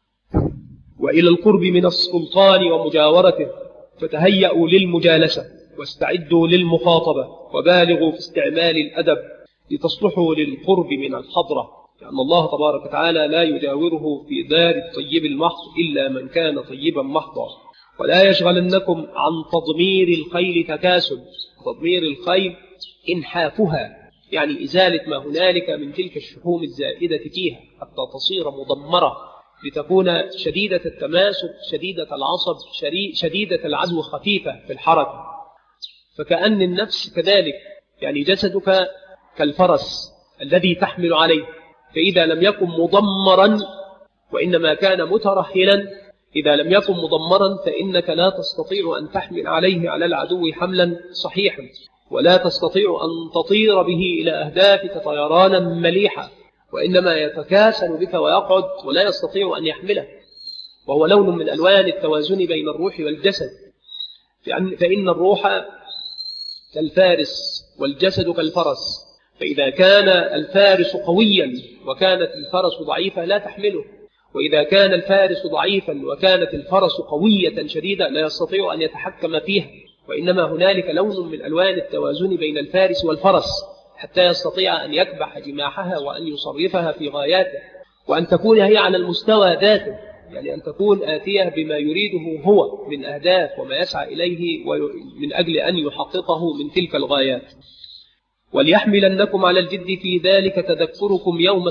وإلى القرب من السلطان ومجاورته. فتهيأوا للمجالسة واستعدوا للمخاطبة وبالغوا في استعمال الأدب لتصلحوا للقرب من الحضرة، لأن الله تبارك وتعالى لا يجاوره في دار الطيب المحض إلا من كان طيبا محضا. ولا يشغلنكم عن تضمير الخيل تكاسل. تضمير الخيل إنحافها، يعني إزالة ما هنالك من تلك الشحوم الزائدة فيها حتى تصير مضمرة، لتكون شديدة التماسك، شديدة العصب، شديدة العدو، خفيفة في الحركة. فكأن النفس كذلك، يعني جسدك كالفرس الذي تحمل عليه، فإذا لم يكن مضمرا وإنما كان مترهلا، إذا لم يكن مضمرا فإنك لا تستطيع أن تحمل عليه على العدو حملا صحيحا، ولا تستطيع أن تطير به إلى أهدافك طيرانا مليحا، وإنما يتكاسل بك ويقعد ولا يستطيع أن يحمله. وهو لون من ألوان التوازن بين الروح والجسد، فإن الروح كالفارس والجسد كالفرس، فإذا كان الفارس قويا وكانت الفرس ضعيفة لا تحمله، وإذا كان الفارس ضعيفا وكانت الفرس قوية شديدة لا يستطيع أن يتحكم فيها، وإنما هنالك لون من ألوان التوازن بين الفارس والفرس حتى يستطيع أن يكبح جماحها وأن يصرفها في غاياته، وأن تكون هي على المستوى ذاته، يعني أن تكون آتية بما يريده هو من أهداف وما يسعى إليه من أجل أن يحققه من تلك الغايات. وليحملنكم على الجد في ذلك تذكركم يوم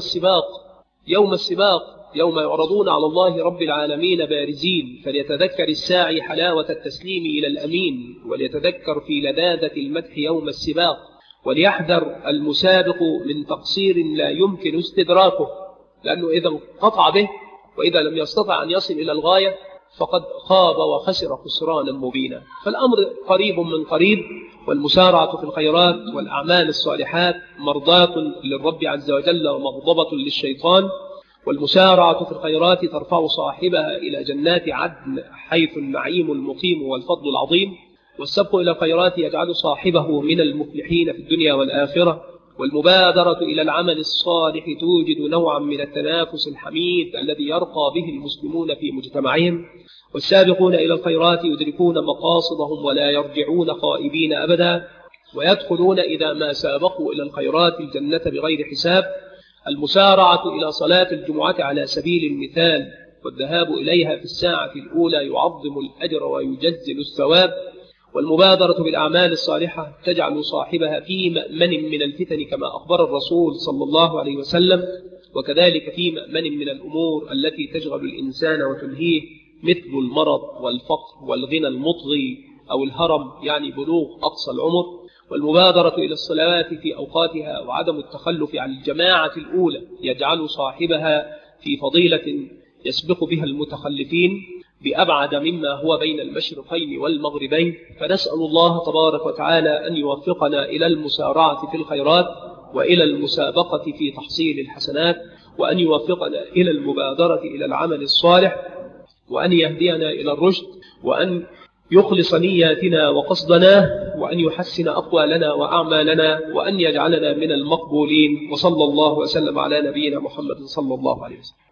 السباق يوم يعرضون على الله رب العالمين بارزين، فليتذكر الساعي حلاوة التسليم إلى الأمين، وليتذكر في لذاذة المدح يوم السباق، وليحذر المسابق من تقصير لا يمكن استدراكه، لأنه إذا انقطع به وإذا لم يستطع أن يصل إلى الغاية فقد خاب وخسر خسرانا مبينا. فالأمر قريب من قريب، والمسارعة في الخيرات والأعمال الصالحات مرضاة للرب عز وجل ومغضبة للشيطان، والمسارعة في الخيرات ترفع صاحبها إلى جنات عدن حيث النعيم المقيم والفضل العظيم، والسبق إلى الخيرات يجعل صاحبه من المفلحين في الدنيا والآخرة، والمبادرة إلى العمل الصالح توجد نوعا من التنافس الحميد الذي يرقى به المسلمون في مجتمعهم، والسابقون إلى الخيرات يدركون مقاصدهم ولا يرجعون خائبين أبدا، ويدخلون إذا ما سابقوا إلى الخيرات الجنة بغير حساب. المسارعة إلى صلاة الجمعة على سبيل المثال والذهاب إليها في الساعة الأولى يعظم الأجر ويجزل الثواب، والمبادرة بالأعمال الصالحة تجعل صاحبها في مأمن من الفتن كما أخبر الرسول صلى الله عليه وسلم، وكذلك في مأمن من الأمور التي تشغل الإنسان وتلهيه مثل المرض والفقر والغنى المطغي أو الهرم، يعني بلوغ أقصى العمر. والمبادرة إلى الصلوات في أوقاتها وعدم التخلف عن الجماعة الأولى يجعل صاحبها في فضيلة يسبق بها المتخلفين بأبعد مما هو بين المشرقين والمغربين. فنسأل الله تبارك وتعالى أن يوفقنا إلى المسارعة في الخيرات وإلى المسابقة في تحصيل الحسنات، وأن يوفقنا إلى المبادرة إلى العمل الصالح، وأن يهدينا إلى الرشد، وأن يخلص نياتنا وقصدنا، وأن يحسن أقوالنا وأعمالنا، وأن يجعلنا من المقبولين. وصلى الله وسلم على نبينا محمد صلى الله عليه وسلم.